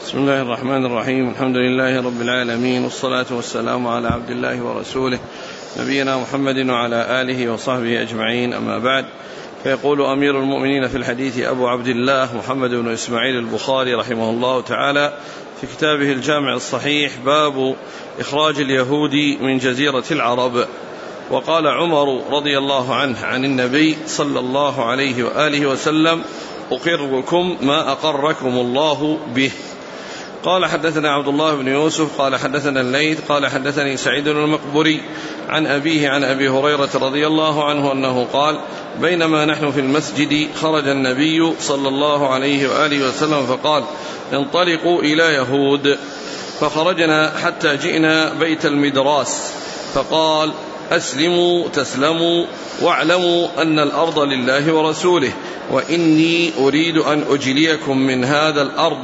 بسم الله الرحمن الرحيم. الحمد لله رب العالمين، والصلاة والسلام على عبد الله ورسوله نبينا محمد وعلى آله وصحبه أجمعين، أما بعد. فيقول أمير المؤمنين في الحديث أبو عبد الله محمد بن إسماعيل البخاري رحمه الله تعالى في كتابه الجامع الصحيح: باب إخراج اليهود من جزيرة العرب. وقال عمر رضي الله عنه عن النبي صلى الله عليه وآله وسلم: أقركم ما أقركم الله به. قال: حدثنا عبد الله بن يوسف قال حدثنا الليث قال حدثني سعيد المقبري عن أبيه عن أبي هريرة رضي الله عنه أنه قال: بينما نحن في المسجد خرج النبي صلى الله عليه وآله وسلم فقال: انطلقوا إلى يهود. فخرجنا حتى جئنا بيت المدراس فقال: أسلموا تسلموا واعلموا أن الأرض لله ورسوله، وإني أريد أن أجليكم من هذا الأرض،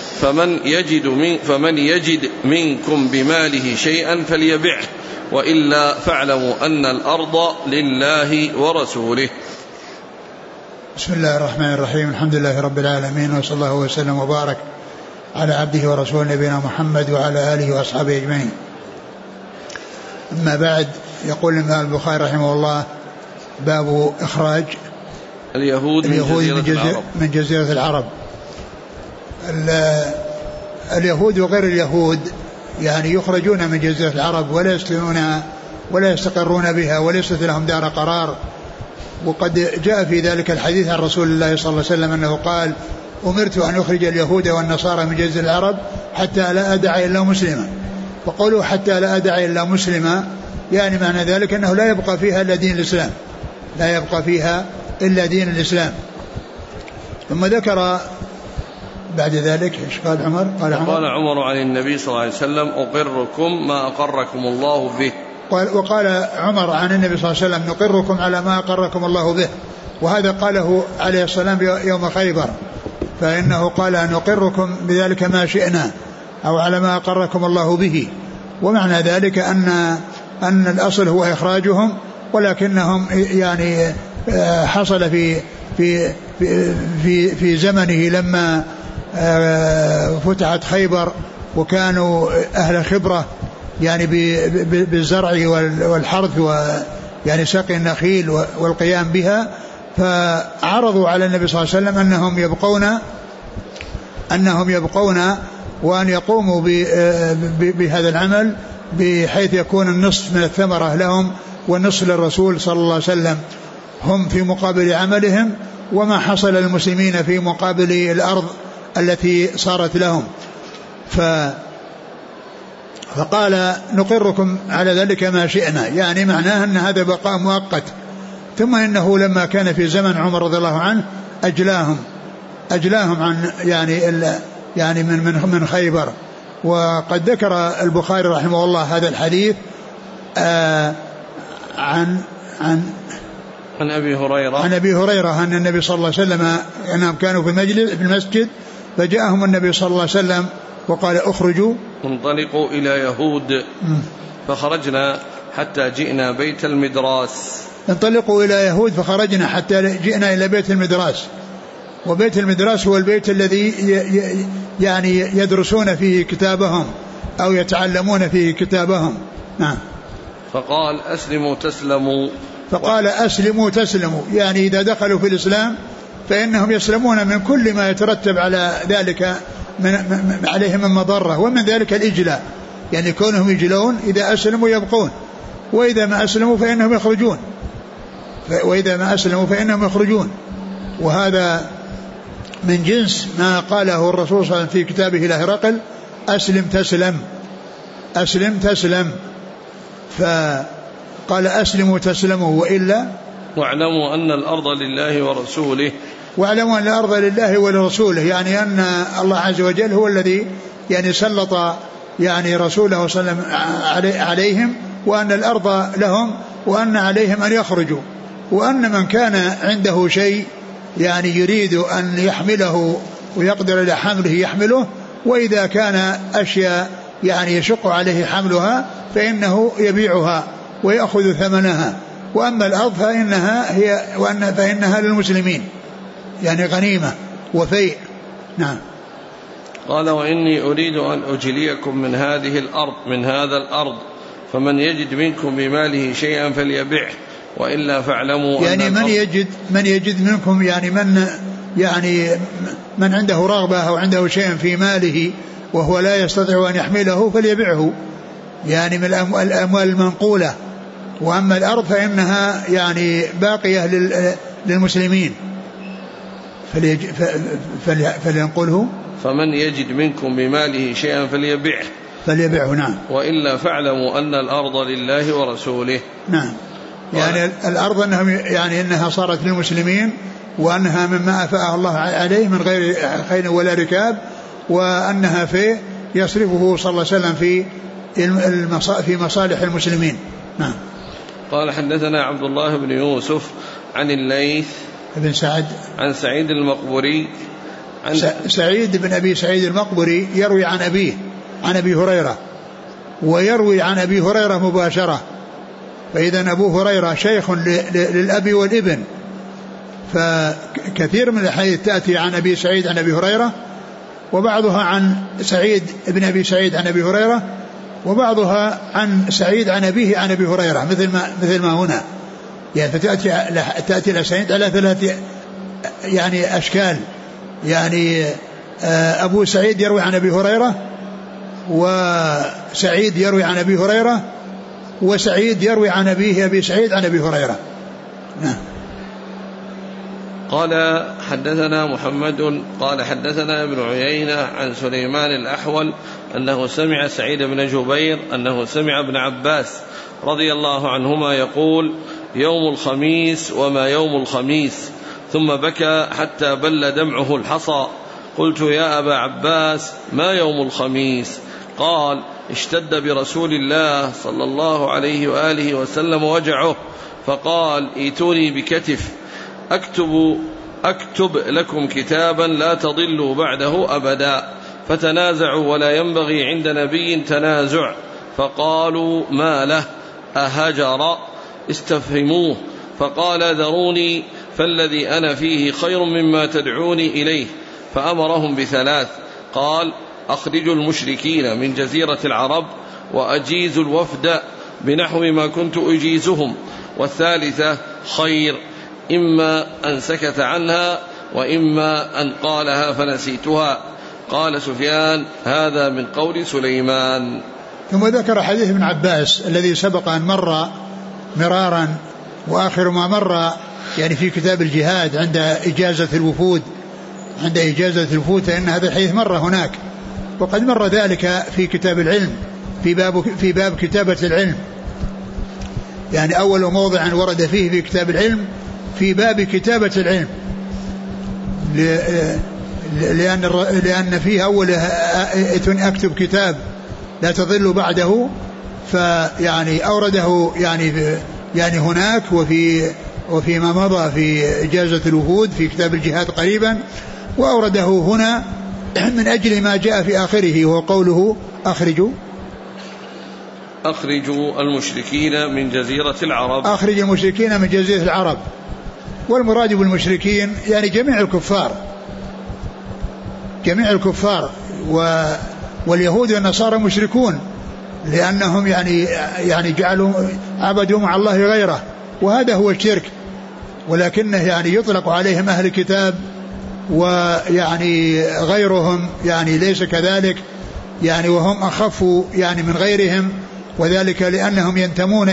فمن يجد منكم بماله شيئا فليبعه، وإلا فاعلموا أن الأرض لله ورسوله. بسم الله الرحمن الرحيم. الحمد لله رب العالمين، وصلى الله وسلم وبارك على عبده ورسوله نبينا محمد وعلى آله وأصحابه أجمعين. أما بعد، يقول الإمام البخاري رحمه الله: باب إخراج اليهود من جزيرة العرب. اليهود وغير اليهود يعني يخرجون من جزيرة العرب ولا يسكنونها ولا يستقرون بها وليست لهم دار قرار. وقد جاء في ذلك الحديث عن رسول الله صلى الله عليه وسلم أنه قال: أمرت أن أخرج اليهود والنصارى من جزيرة العرب حتى لا أدع إلا مسلما. وقولوا حتى لا أدع إلا مسلما يعني معنى ذلك أنه لا يبقى فيها إلا دين الإسلام، لا يبقى فيها إلا دين الإسلام. ثم ذكر بعد ذلك ايش قال عمر؟ قال عمر عن النبي صلى الله عليه وسلم: أقركم ما أقركم الله به. وقال عمر عن النبي صلى الله عليه وسلم: نقركم على ما أقركم الله به. وهذا قاله عليه السلام يوم خيبر، فإنه قال: نقركم بذلك ما شئنا، أو على ما أقركم الله به. ومعنى ذلك أن الأصل هو إخراجهم، ولكنهم يعني حصل في زمنه لما فتحت خيبر وكانوا أهل خبرة يعني بالزرع والحرث ويعني سقي النخيل والقيام بها، فعرضوا على النبي صلى الله عليه وسلم أنهم يبقون وأن يقوموا بهذا العمل، بحيث يكون النصف من الثمرة لهم والنصف للرسول صلى الله عليه وسلم، هم في مقابل عملهم، وما حصل للمسلمين في مقابل الأرض التي صارت لهم. فقال: نقركم على ذلك ما شئنا، يعني معناه أن هذا بقاء مؤقت. ثم إنه لما كان في زمن عمر رضي الله عنه أجلاهم عن يعني من خيبر. وقد ذكر البخاري رحمه الله هذا الحديث عن أبي هريرة أن النبي صلى الله عليه وسلم أنهم كانوا في المسجد، فجاءهم النبي صلى الله عليه وسلم وقال: اخرجوا انطلقوا إلى يهود. فخرجنا حتى جئنا بيت المدراس. انطلقوا إلى يهود فخرجنا حتى جئنا إلى بيت المدراس. وبيت المدراس هو البيت الذي يعني يدرسون فيه كتابهم أو يتعلمون فيه كتابهم. نعم. فقال: أسلموا تسلموا. فقال: أسلموا تسلموا، يعني إذا دخلوا في الإسلام فإنهم يسلمون من كل ما يترتب على ذلك عليهم من مضرة، ومن ذلك الإجلاء، يعني كونهم يجلون إذا أسلموا يبقون، وإذا ما أسلموا فإنهم يخرجون. وهذا من جنس ما قاله الرسول صلى الله عليه وسلم في كتابه إلى هرقل: أسلم تسلم، أسلم تسلم. فقال: أسلموا تسلموا، وإلا واعلموا أن الأرض لله ورسوله. واعلموا أن الأرض لله ولرسوله، يعني أن الله عز وجل هو الذي يعني سلط يعني رسوله صلى الله عليه وسلم عليهم، وأن الأرض لهم، وأن عليهم أن يخرجوا، وأن من كان عنده شيء يعني يريد أن يحمله ويقدر على حمله يحمله، وإذا كان أشياء يعني يشق عليه حملها فإنه يبيعها ويأخذ ثمنها. وأما الأرض فإنها للمسلمين، يعني غنيمة وفيء. نعم. قال وإني أريد أن أجليكم من هذا الأرض فمن يجد منكم بماله شيئا فليبعه وإلا فاعلموا يعني من يجد منكم من عنده رغبة أو عنده شيء في ماله وهو لا يستطيع أن يحمله فليبعه، يعني من الأموال المنقولة. وأما الأرض فإنها يعني باقية للمسلمين فلينقله. فمن يجد منكم بماله شيئا فليبعه نعم. وإلا فاعلموا أن الأرض لله ورسوله. نعم. يعني الأرض إنها صارت للمسلمين وأنها مما أفاء الله عليه من غير خيل ولا ركاب، وأنها يصرفه صلى الله عليه وسلم في مصالح المسلمين. نعم. قال حدثنا عبد الله بن يوسف عن الليث بن سعد عن سعيد المقبري سعيد بن أبي سعيد المقبري يروي عن أبيه عن أبي هريرة، ويروي عن أبي هريرة مباشرة، فإذا أبو هريرة شيخ للأب والابن، فكثير من الحديث تأتي عن أبي سعيد عن أبي هريرة، وبعضها عن سعيد بن أبي سعيد عن أبي هريرة، وبعضها عن سعيد عن أبيه عن أبي هريرة مثل ما هنا، يعني فتأتي الأسانيد على 3 يعني أشكال، يعني أبو سعيد يروي عن أبي هريرة، وسعيد يروي عن أبي هريرة، وسعيد يروي عن أبيه أبي سعيد عن أبي هريرة. نعم. قال حدثنا محمد قال حدثنا ابن عيينة عن سليمان الأحول أنه سمع سعيد بن جبير أنه سمع ابن عباس رضي الله عنهما يقول يوم الخميس وما يوم الخميس، ثم بكى حتى بل دمعه الحصى. قلت يا أبا عباس ما يوم الخميس؟ قال اشتد برسول الله صلى الله عليه وآله وسلم وجعه، فقال ائتوني بكتف أكتب لكم كتابا لا تضلوا بعده أبدا. فتنازعوا ولا ينبغي عند نبي تنازع، فقالوا ما له أهجر استفهموه، فقال ذروني فالذي أنا فيه خير مما تدعوني إليه. فأمرهم ب3، قال أخرجوا المشركين من جزيرة العرب وأجيزوا الوفد بنحو ما كنت أجيزهم، والثالثة خير، إما أن سكت عنها وإما أن قالها فنسيتها. قال سفيان هذا من قول سليمان. ثم ذكر حديث ابن عباس الذي سبق أن مر مرارا، وآخر ما مر يعني في كتاب الجهاد عند إجازة الوفود، فإن هذا الحديث مر هناك، وقد مر ذلك في كتاب العلم في باب كتابة العلم، يعني أول موضع ورد فيه في كتاب العلم في باب كتابة العلم، لأن فيه أول أكتب كتاب لا تضل بعده، فيعني أورده يعني هناك وفيما مضى في إجازة الوفود في كتاب الجهاد قريبا، وأورده هنا من أجل ما جاء في آخره وهو قوله أخرجوا المشركين من جزيرة العرب. أخرج المشركين من جزيرة العرب، والمراد بالمشركين يعني جميع الكفار واليهود والنصارى مشركون، لأنهم يعني عبدوا مع الله غيره، وهذا هو الشرك، ولكنه يعني يطلق عليهم أهل الكتاب، ويعني غيرهم يعني ليس كذلك، يعني وهم أخف يعني من غيرهم، وذلك لأنهم ينتمون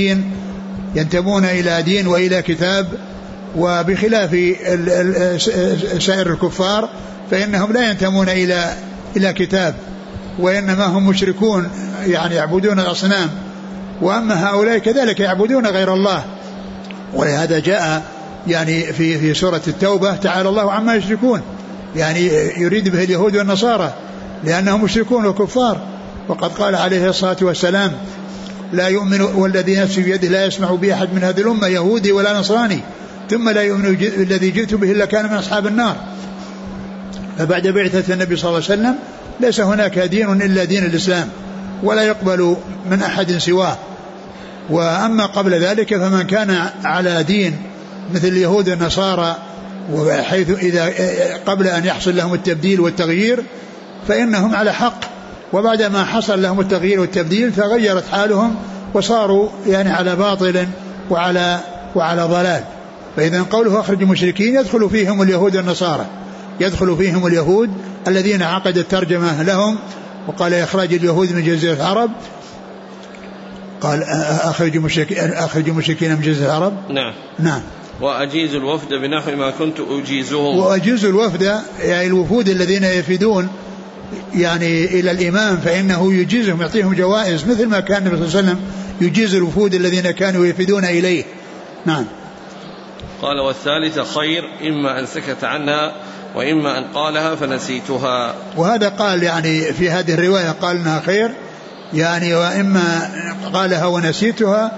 إلى دين وإلى كتاب، وبخلاف سائر الكفار فإنهم لا ينتمون إلى كتاب، وإنما هم مشركون يعني يعبدون الأصنام، وأما هؤلاء كذلك يعبدون غير الله. ولهذا جاء يعني في سورة التوبة تعالى الله عما يشركون، يعني يريد به اليهود والنصارى لأنهم مشركون وكفار. وقد قال عليه الصلاة والسلام لا يؤمن والذي نفسي بيده لا يسمع به أحد من هذه الأمة يهودي ولا نصراني ثم لا يؤمن الذي جئت به إلا كان من أصحاب النار. فبعد بعثة النبي صلى الله عليه وسلم ليس هناك دين إلا دين الإسلام، ولا يقبل من أحد سواه. وأما قبل ذلك فمن كان على دين مثل اليهود والنصارى، وحيث إذا قبل أن يحصل لهم التبديل والتغيير فإنهم على حق، وبعدما حصل لهم التغيير والتبديل تغيرت حالهم وصاروا يعني على باطل وعلى ضلال. فإذا قوله أخرج المشركين يدخل فيهم اليهود والنصارى، يدخل فيهم اليهود الذين عقد الترجمة لهم وقال إخراج اليهود من جزيرة العرب، قال أخرج المشركين من جزيرة العرب. نعم. وأجيز الوفد بنحو ما كنت أجيزهم. وأجيز الوفد يعني الوفود الذين يفدون يعني إلى الإمام فإنه يجيزهم يعطيهم جوائز مثل ما كان النبي صلى الله عليه وسلم يجيز الوفود الذين كانوا يفدون إليه. نعم. قال والثالثة خير إما أن سكت عنها وإما أن قالها فنسيتها. وهذا قال يعني في هذه الرواية قال إنها خير يعني، وإما قالها ونسيتها،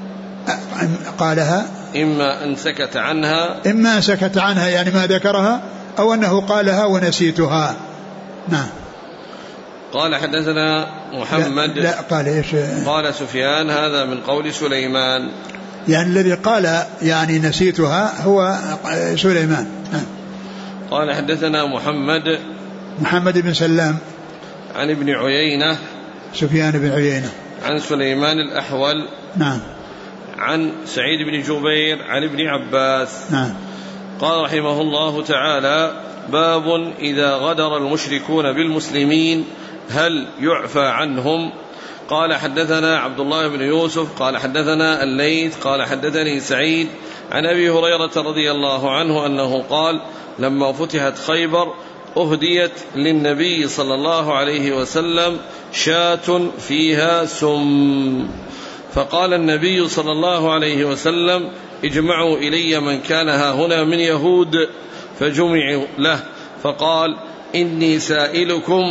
قالها إما أن سكت عنها، إما سكت عنها يعني ما ذكرها، أو أنه قالها ونسيتها. نعم. قال حدثنا محمد. لا قال إيش؟ قال سفيان هذا من قول سليمان، يعني الذي قال يعني نسيتها هو سليمان. قال حدثنا محمد بن سلام عن ابن عيينة سفيان بن عيينة عن سليمان الأحول نعم عن سعيد بن جبير عن ابن عباس نعم. قال رحمه الله تعالى باب إذا غدر المشركون بالمسلمين هل يعفى عنهم. قال حدثنا عبد الله بن يوسف قال حدثنا الليث قال حدثني سعيد عن أبي هريرة رضي الله عنه أنه قال لما فتحت خيبر أهديت للنبي صلى الله عليه وسلم شاة فيها سم، فقال النبي صلى الله عليه وسلم اجمعوا إلي من كان هنا من يهود، فجمعوا له، فقال إني سائلكم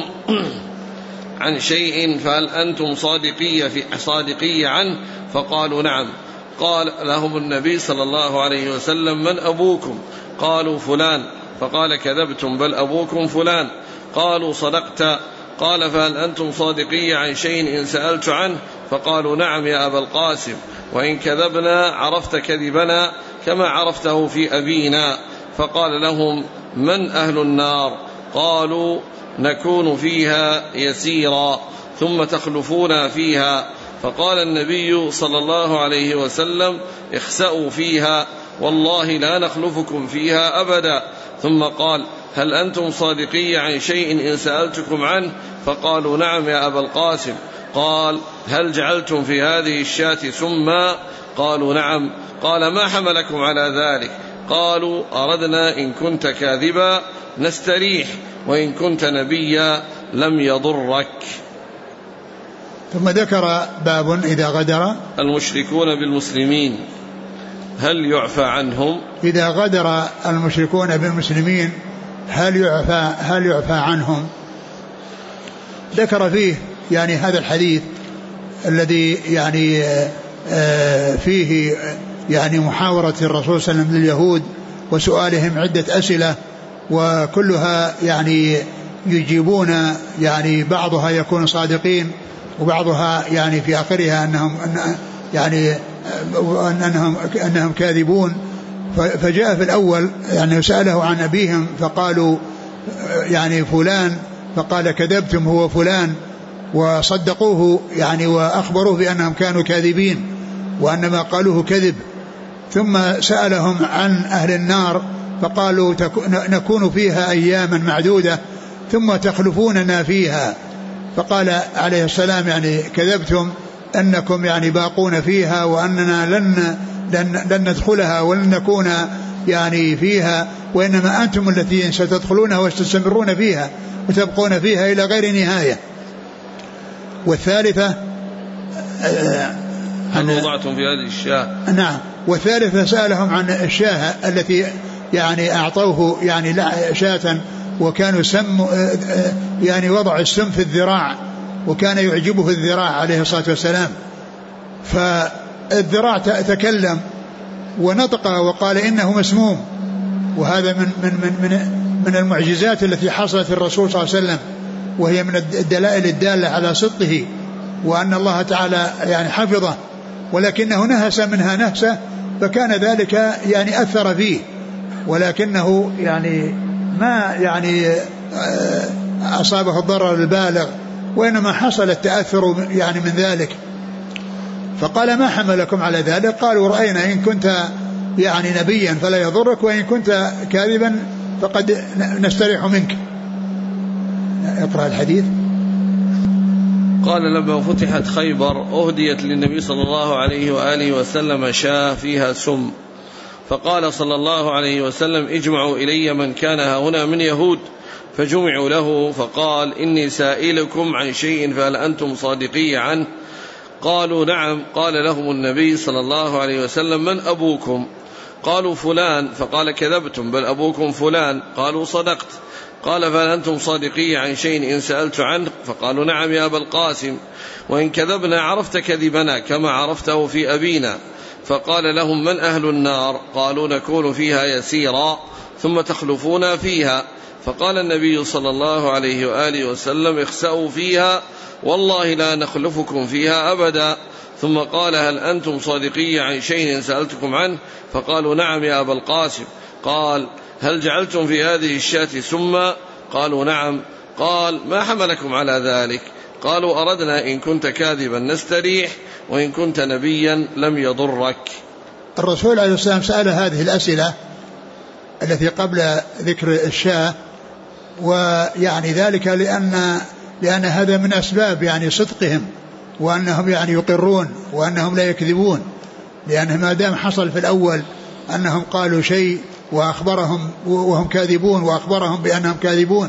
عن شيء فهل أنتم صادقي عنه؟ فقالوا نعم. قال لهم النبي صلى الله عليه وسلم من أبوكم؟ قالوا فلان. فقال كذبتم بل أبوكم فلان. قالوا صدقت. قال فهل أنتم صادقي عن شيء إن سألت عنه؟ فقالوا نعم يا أبا القاسم، وإن كذبنا عرفت كذبنا كما عرفته في أبينا. فقال لهم من أهل النار؟ قالوا نكون فيها يسيرا ثم تخلفون فيها. فقال النبي صلى الله عليه وسلم اخسأوا فيها والله لا نخلفكم فيها أبدا. ثم قال هل أنتم صادقي عن شيء إن سألتكم عنه؟ فقالوا نعم يا أبا القاسم. قال هل جعلتم في هذه الشاة سما؟ قالوا نعم. قال ما حملكم على ذلك؟ قالوا أردنا إن كنت كاذبا نستريح وإن كنت نبيا لم يضرك. ثم ذكر باب إذا غدر المشركون بالمسلمين هل يعفى عنهم؟ إذا غدر المشركون بالمسلمين هل يعفى عنهم؟ ذكر فيه يعني هذا الحديث الذي يعني فيه يعني محاورة الرسول صلى الله عليه وسلم لليهود وسؤالهم عدة أسئلة، وكلها يعني يجيبون يعني بعضها يكون صادقين وبعضها يعني في آخرها أنهم كاذبون. فجاء في الأول يعني سأله عن أبيهم فقالوا يعني فلان، فقال كذبتم هو فلان، وصدقوه يعني وأخبروه بأنهم كانوا كاذبين وأن ما قالوه كذب. ثم سألهم عن أهل النار فقالوا نكون فيها أياما معدودة ثم تخلفوننا فيها. فقال عليه السلام يعني كذبتم أنكم يعني باقون فيها وأننا لن ندخلها ولن نكون يعني فيها، وإنما أنتم التي ستدخلونها وستستمرون فيها وتبقون فيها إلى غير نهاية. والثالثة هل وضعتم في هذه الشاة؟ نعم. والثالثة سألهم عن الشاة التي يعني أعطوه يعني شاة وكانوا يعني وضع السم في الذراع وكان يعجبه الذراع عليه الصلاة والسلام، فالذراع تكلم ونطق وقال إنه مسموم. وهذا من المعجزات التي حصلت الرسول صلى الله عليه وسلم، وهي من الدلائل الدالة على صدقه وأن الله تعالى يعني حفظه، ولكنه نهس منها نهسة فكان ذلك يعني أثر فيه، ولكنه يعني ما يعني أصابه الضرر البالغ، وإنما حصل التأثر يعني من ذلك. فقال ما حملكم على ذلك؟ قالوا رأينا إن كنت يعني نبيا فلا يضرك، وإن كنت كاذبا فقد نستريح منك. اقرأ الحديث. قال لما فتحت خيبر أهديت للنبي صلى الله عليه وآله وسلم شاة فيها سم، فقال صلى الله عليه وسلم اجمعوا إلي من كان هنا من يهود، فجمعوا له، فقال إني سائلكم عن شيء فهل أنتم صادقي عنه؟ قالوا نعم. قال لهم النبي صلى الله عليه وسلم من أبوكم؟ قالوا فلان. فقال كذبتم، بل أبوكم فلان. قالوا صدقت. قال فهل أنتم صادقي عن شيء إن سألت عنه؟ فقالوا نعم يا أبا القاسم، وإن كذبنا عرفت كذبنا كما عرفته في أبينا. فقال لهم من أهل النار؟ قالوا نكون فيها يسيرا ثم تخلفون فيها. فقال النبي صلى الله عليه وآله وسلم اخسأوا فيها والله لا نخلفكم فيها أبدا. ثم قال هل أنتم صادقي عن شيء سألتكم عنه؟ فقالوا نعم يا أبا القاسم. قال هل جعلتم في هذه الشاة سما؟ قالوا نعم. قال ما حملكم على ذلك؟ قالوا أردنا إن كنت كاذبا نستريح، وإن كنت نبيا لم يضرك. الرسول عليه السلام سأل هذه الأسئلة التي قبل ذكر الشاة، ويعني ذلك لأن هذا من أسباب يعني صدقهم، وأنهم يعني يقرون وأنهم لا يكذبون، لأنه ما دام حصل في الأول أنهم قالوا شيء وأخبرهم وهم كاذبون، وأخبرهم بأنهم كاذبون،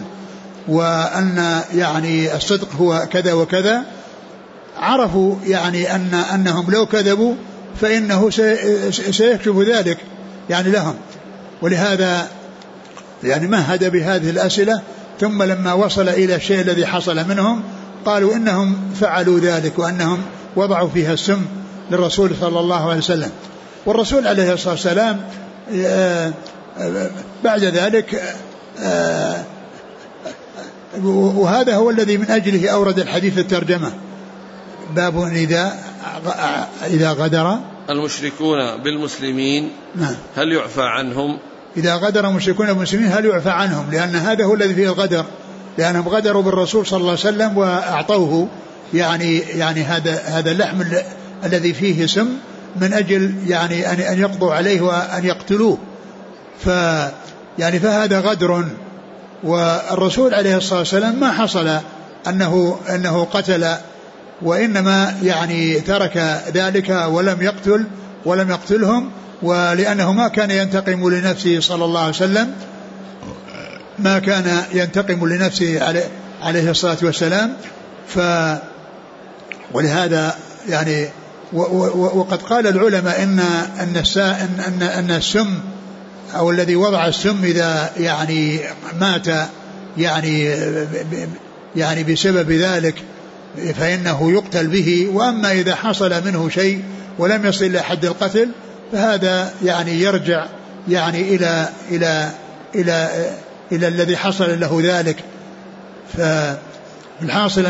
وأن يعني الصدق هو كذا وكذا، عرفوا يعني أنهم لو كذبوا فإنه سيكشف ذلك يعني لهم. ولهذا يعني مهد بهذه الأسئلة، ثم لما وصل إلى الشيء الذي حصل منهم قالوا إنهم فعلوا ذلك، وأنهم وضعوا فيها السم للرسول صلى الله عليه وسلم. والرسول عليه الصلاة والسلام بعد ذلك وهذا هو الذي من أجله أورد الحديث الترجمة، باب إذا غدر المشركون بالمسلمين هل يعفى عنهم؟ إذا غدر المشركون بالمسلمين هل يعفى عنهم؟ لأن هذا هو الذي فيه الغدر، لأنهم غدروا بالرسول صلى الله عليه وسلم وأعطوه يعني هذا اللحم الذي فيه سم من أجل يعني أن يقضوا عليه وأن يقتلوه، فهذا غدر. والرسول عليه الصلاة والسلام ما حصل أنه قتل، وإنما يعني ترك ذلك ولم يقتلهم، ولأنه ما كان ينتقم لنفسه صلى الله عليه وسلم، ما كان ينتقم لنفسه عليه الصلاة والسلام. ولهذا يعني وقد قال العلماء أن السم أو الذي وضع السم إذا يعني مات يعني بسبب ذلك فإنه يقتل به، وأما إذا حصل منه شيء ولم يصل إلى حد القتل فهذا يعني يرجع يعني إلى الذي حصل له ذلك. فالحاصل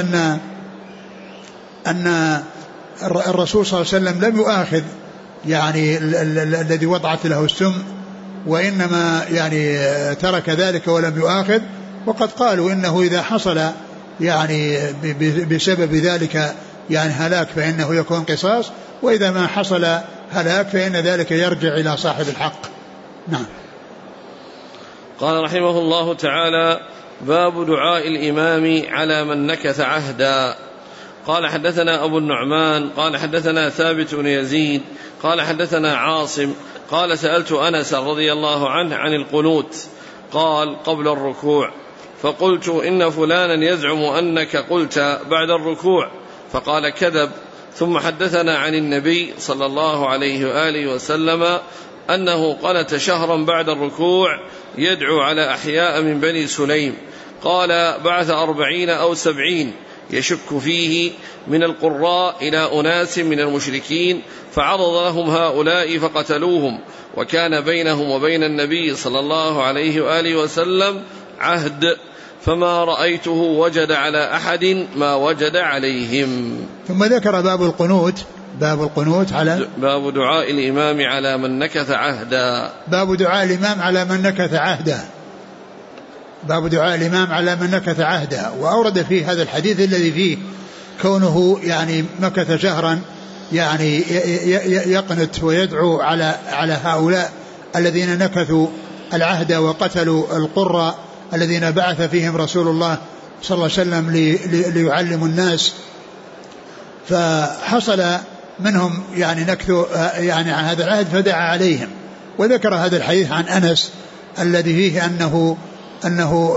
أن الرسول صلى الله عليه وسلم لم يؤاخذ يعني الذي وضعت له السم، وإنما يعني ترك ذلك ولم يؤاخذ. وقد قالوا إنه إذا حصل يعني بسبب ذلك يعني هلاك فإنه يكون قصاص، وإذا ما حصل هلاك فإن ذلك يرجع إلى صاحب الحق. نعم. قال رحمه الله تعالى باب دعاء الإمام على من نكث عهدا. قال حدثنا أبو النعمان قال حدثنا ثابت بن يزيد قال حدثنا عاصم قال سألت أنس رضي الله عنه عن القنوت، قال قبل الركوع، فقلت إن فلانا يزعم أنك قلت بعد الركوع، فقال كذب. ثم حدثنا عن النبي صلى الله عليه وآله وسلم أنه قنت شهرا بعد الركوع يدعو على أحياء من بني سليم، قال بعث 40 أو 70 يشك فيه من القراء إلى أناس من المشركين، فعرض لهم هؤلاء فقتلوهم، وكان بينهم وبين النبي صلى الله عليه وآله وسلم عهد، فما رأيته وجد على أحد ما وجد عليهم. ثم ذكر باب القنوت على باب دعاء الإمام على من نكث عهدا. باب دعاء الإمام على من نكث عهدا. باب دعاء الإمام على من نكث عهده. وأورد فيه هذا الحديث الذي فيه كونه يعني مكث شهرا يعني يقنت ويدعو على هؤلاء الذين نكثوا العهد وقتلوا القرى الذين بعث فيهم رسول الله صلى الله عليه وسلم ليعلموا الناس. فحصل منهم يعني نكثوا يعني عن هذا العهد فدعا عليهم. وذكر هذا الحديث عن أنس الذي فيه أنه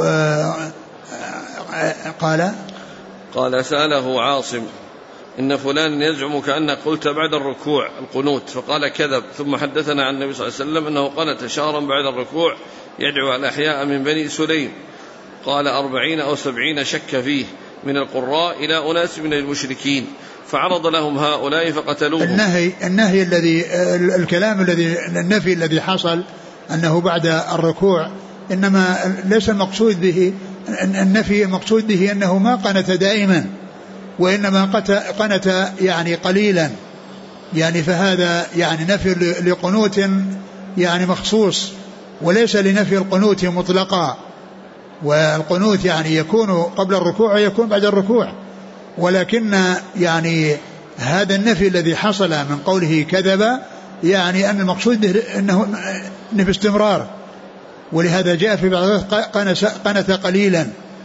قال سأله عاصم إن فلان يزعم كأنك قلت بعد الركوع القنوت، فقال كذب. ثم حدثنا عن النبي صلى الله عليه وسلم أنه قنت شهرا بعد الركوع يدعو على أحياء من بني سليم، قال 40 أو 70 شك فيه من القراء إلى أناس من المشركين، فعرض لهم هؤلاء فقتلوهم. النهي الذي الكلام النفي الذي حصل أنه بعد الركوع إنما ليس المقصود به النفي، المقصود به أنه ما قنت دائما وإنما قنت يعني قليلا، يعني فهذا يعني نفي لقنوت يعني مخصوص وليس لنفي القنوت مطلقا. والقنوت يعني يكون قبل الركوع ويكون بعد الركوع، ولكن يعني هذا النفي الذي حصل من قوله كذب يعني أن المقصود به أنه نفي استمرار، ولهذا جاء في بعض قنت قليلا،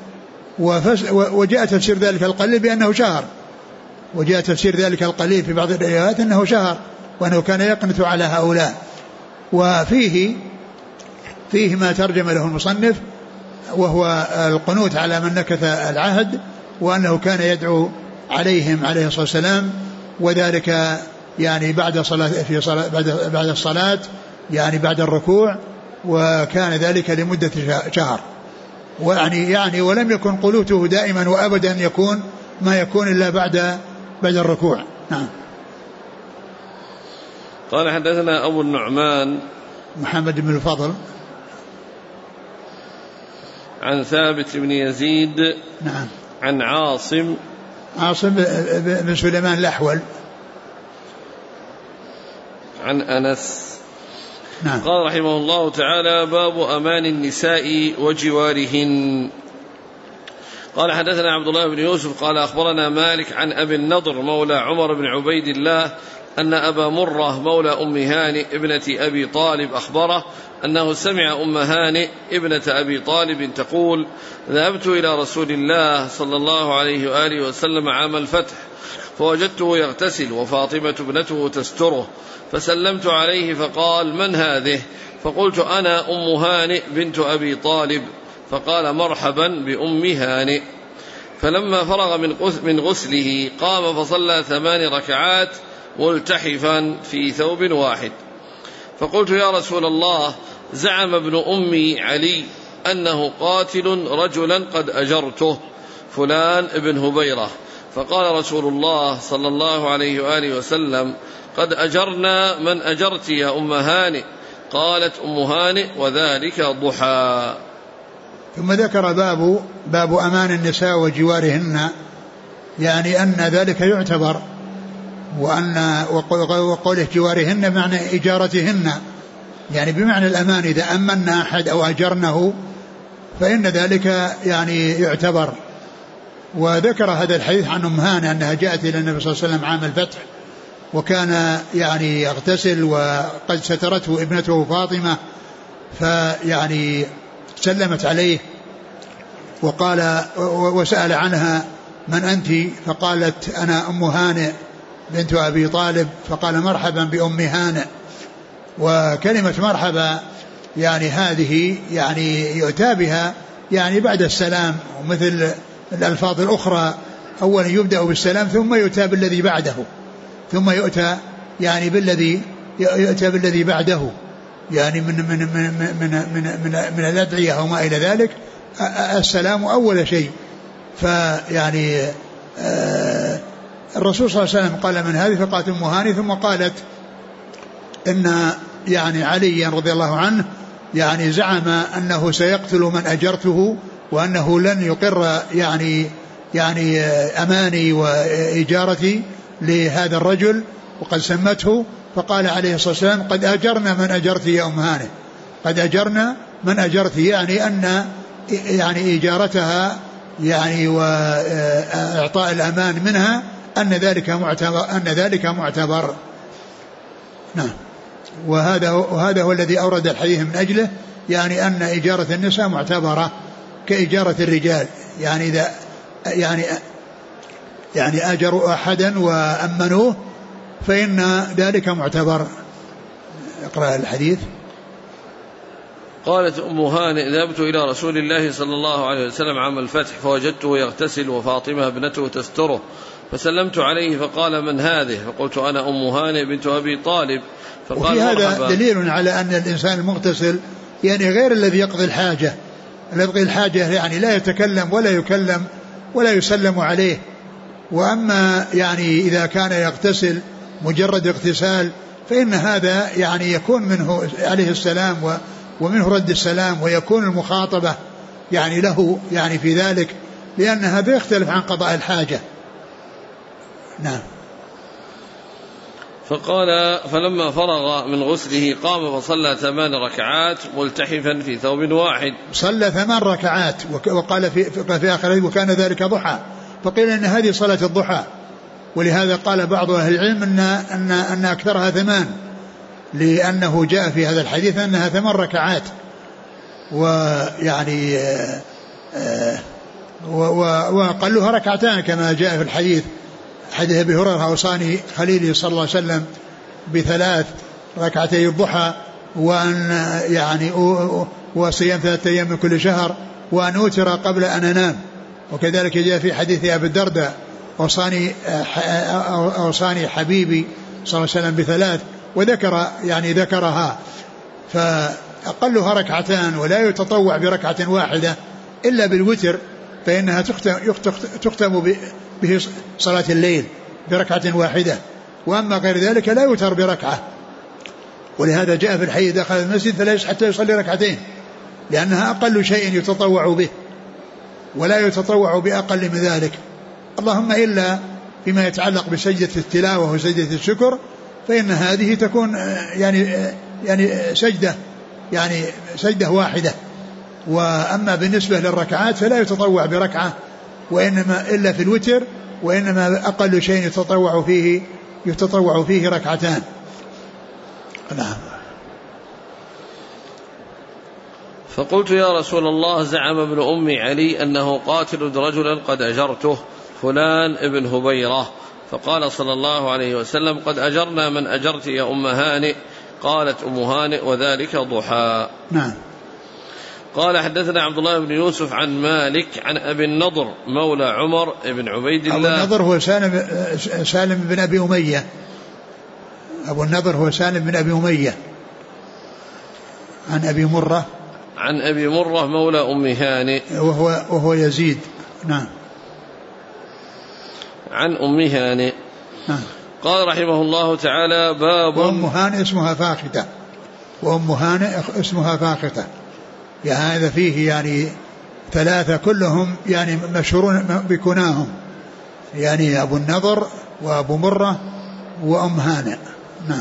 وجاء تفسير ذلك القليل بأنه شهر، وجاء تفسير ذلك القليل في بعض الروايات أنه شهر وأنه كان يقنت على هؤلاء. وفيه ما ترجم له المصنف وهو القنوت على من نكث العهد، وأنه كان يدعو عليهم عليه الصلاة والسلام، وذلك يعني بعد الصلاة يعني بعد الركوع، وكان ذلك لمدة شهر. يعني ولم يكن قنوته دائما وأبدا، يكون ما يكون إلا بعد الركوع. نعم. قال حدثنا أبو النعمان محمد بن الفضل عن ثابت بن يزيد نعم عن عاصم بن سليمان الأحول عن أنس. نعم. قال رحمه الله تعالى باب أمان النساء وجوارهن. قال حدثنا عبد الله بن يوسف قال أخبرنا مالك عن أبي النضر مولى عمر بن عبيد الله أن أبا مرة مولى أم هانئ ابنة أبي طالب أخبره أنه سمع أم هانئ ابنة أبي طالب تقول ذهبت إلى رسول الله صلى الله عليه وآله وسلم عام الفتح فوجدته يغتسل وفاطمة ابنته تستره، فسلمت عليه فقال من هذه؟ فقلت أنا أم هانئ بنت أبي طالب، فقال مرحبا بأم هانئ. فلما فرغ من غسله قام فصلى 8 ركعات ملتحفا في ثوب واحد. فقلت يا رسول الله زعم ابن أمي علي أنه قاتل رجلا قد أجرته فلان ابن هبيرة. فقال رسول الله صلى الله عليه وآله وسلم قد أجرنا من أجرت يا أم هانئ. قالت أم هانئ وذلك ضحى. ثم ذكر باب أمان النساء وجوارهن، يعني أن ذلك يعتبر، وقوله جوارهن بمعنى إجارتهن، يعني بمعنى الأمان، إذا أمنا أحد أو أجرنه فإن ذلك يعني يعتبر. وذكر هذا الحديث عن أم هانئ أنها جاءت إلى النبي صلى الله عليه وسلم عام الفتح، وكان يعني يغتسل وقد سترته ابنته فاطمة، فيعني سلمت عليه وقال وسأل عنها من أنت؟ فقالت أنا أم هانئ بنت أبي طالب، فقال مرحبا بأم هانئ. وكلمة مرحبا يعني هذه يعني يؤتى بها يعني بعد السلام، ومثل الألفاظ الأخرى أولا يبدأ بالسلام ثم يؤتى بالذي بعده، ثم يؤتى يعني بالذي بعده، يعني من الأدعية وما إلى ذلك السلام أول شيء. فيعني الرسول صلى الله عليه وسلم قال من هذه؟ فقالت أم هانئ، ثم قالت إن يعني علي رضي الله عنه يعني زعم أنه سيقتل من أجرته، وأنه لن يقر يعني أماني وإجارتي لهذا الرجل، وقد سمته. فقال عليه الصلاة والسلام قد أجرنا من أجرت يا أم هانئ، قد أجرنا من أجرت، يعني أن يعني إيجارتها يعني وإعطاء الأمان منها أن ذلك معتبر. نعم. وهذا هو الذي أورد الحديث من أجله، يعني أن إجارة النساء معتبرة كإجارة الرجال، يعني إذا يعني أجروا أحدا وأمنوه فإن ذلك معتبر. اقرأ الحديث. قالت أم هانئ: ذهبت إلى رسول الله صلى الله عليه وسلم عام الفتح فوجدته يغتسل وفاطمة ابنته تستره، فسلمت عليه فقال: من هذه؟ فقلت: أنا أم هانئ بنت أبي طالب. فقال: وفي هذا دليل على أن الإنسان المغتسل يعني غير الذي يقضي الحاجة. الذي يقضي الحاجة يعني لا يتكلم ولا يكلم ولا يسلم عليه. وأما يعني إذا كان يغتسل مجرد اغتسال فإن هذا يعني يكون منه عليه السلام ومنه رد السلام، ويكون المخاطبة يعني له يعني في ذلك، لأن هذا يختلف عن قضاء الحاجة. نعم. فقال: فلما فرغ من غسله قام فصلى 8 ركعات ملتحفا في ثوب واحد. صلى 8 ركعات، وقال في آخر وكان ذلك ضحى، فقيل إن هذه صلاة الضحى، ولهذا قال بعض أهل العلم أن أكثرها 8، لأنه جاء في هذا الحديث أنها 8 ركعات. ويعني وقالوها ركعتان كما جاء في الحديث، حديث أبي هريرة: أوصاني خليلي صلى الله عليه وسلم ب3 ركعتي الضحى، وأن يعني وصيام 3 أيام من كل شهر، وأن أوتر قبل أن أنام. وكذلك جاء في حديث أبي الدرداء: أوصاني حبيبي صلى الله عليه وسلم ب3، وذكر يعني ذكرها. فأقلها ركعتان، ولا يتطوع بركعة واحدة إلا بالوتر، فإنها تختم به صلاة الليل بركعة واحدة. وأما غير ذلك لا يوتر بركعة. ولهذا جاء في الحديث: دخل المسجد فلا حتى يصلي ركعتين، لأنها أقل شيء يتطوع به، ولا يتطوع بأقل من ذلك، اللهم إلا فيما يتعلق بسجدة التلاوة وسجدة الشكر، فإن هذه تكون يعني سجدة واحدة. وأما بالنسبة للركعات فلا يتطوع بركعة، وإنما إلا في الوتر، وإنما أقل شيء يتطوع فيه ركعتان. نعم. فقلت: يا رسول الله، زعم ابن أم علي أنه قاتل رجلا قد أجرته فلان ابن هبيرة. فقال صلى الله عليه وسلم: قد أجرنا من أجرت يا أم هانئ. قالت أم هانئ: وذلك ضحى. نعم. قال: حدثنا عبد الله بن يوسف عن مالك عن أبي النضر مولى عمر بن عبيد الله. أبو النضر هو سالم بن أبي أمية. أبو النضر هو سالم بن أبي أمية عن أبي مرة، عن أبي مرة مولى أم هانئ وهو يزيد. نعم. عن أم هانئ. نعم. قال رحمه الله تعالى: باب. وأم هانئ اسمها فاختة، وأم هانئ اسمها فاختة. يعني هذا فيه يعني 3 كلهم يعني مشهورون بكناهم، يعني أبو النضر وأبو مرة وأم هانئ. نعم.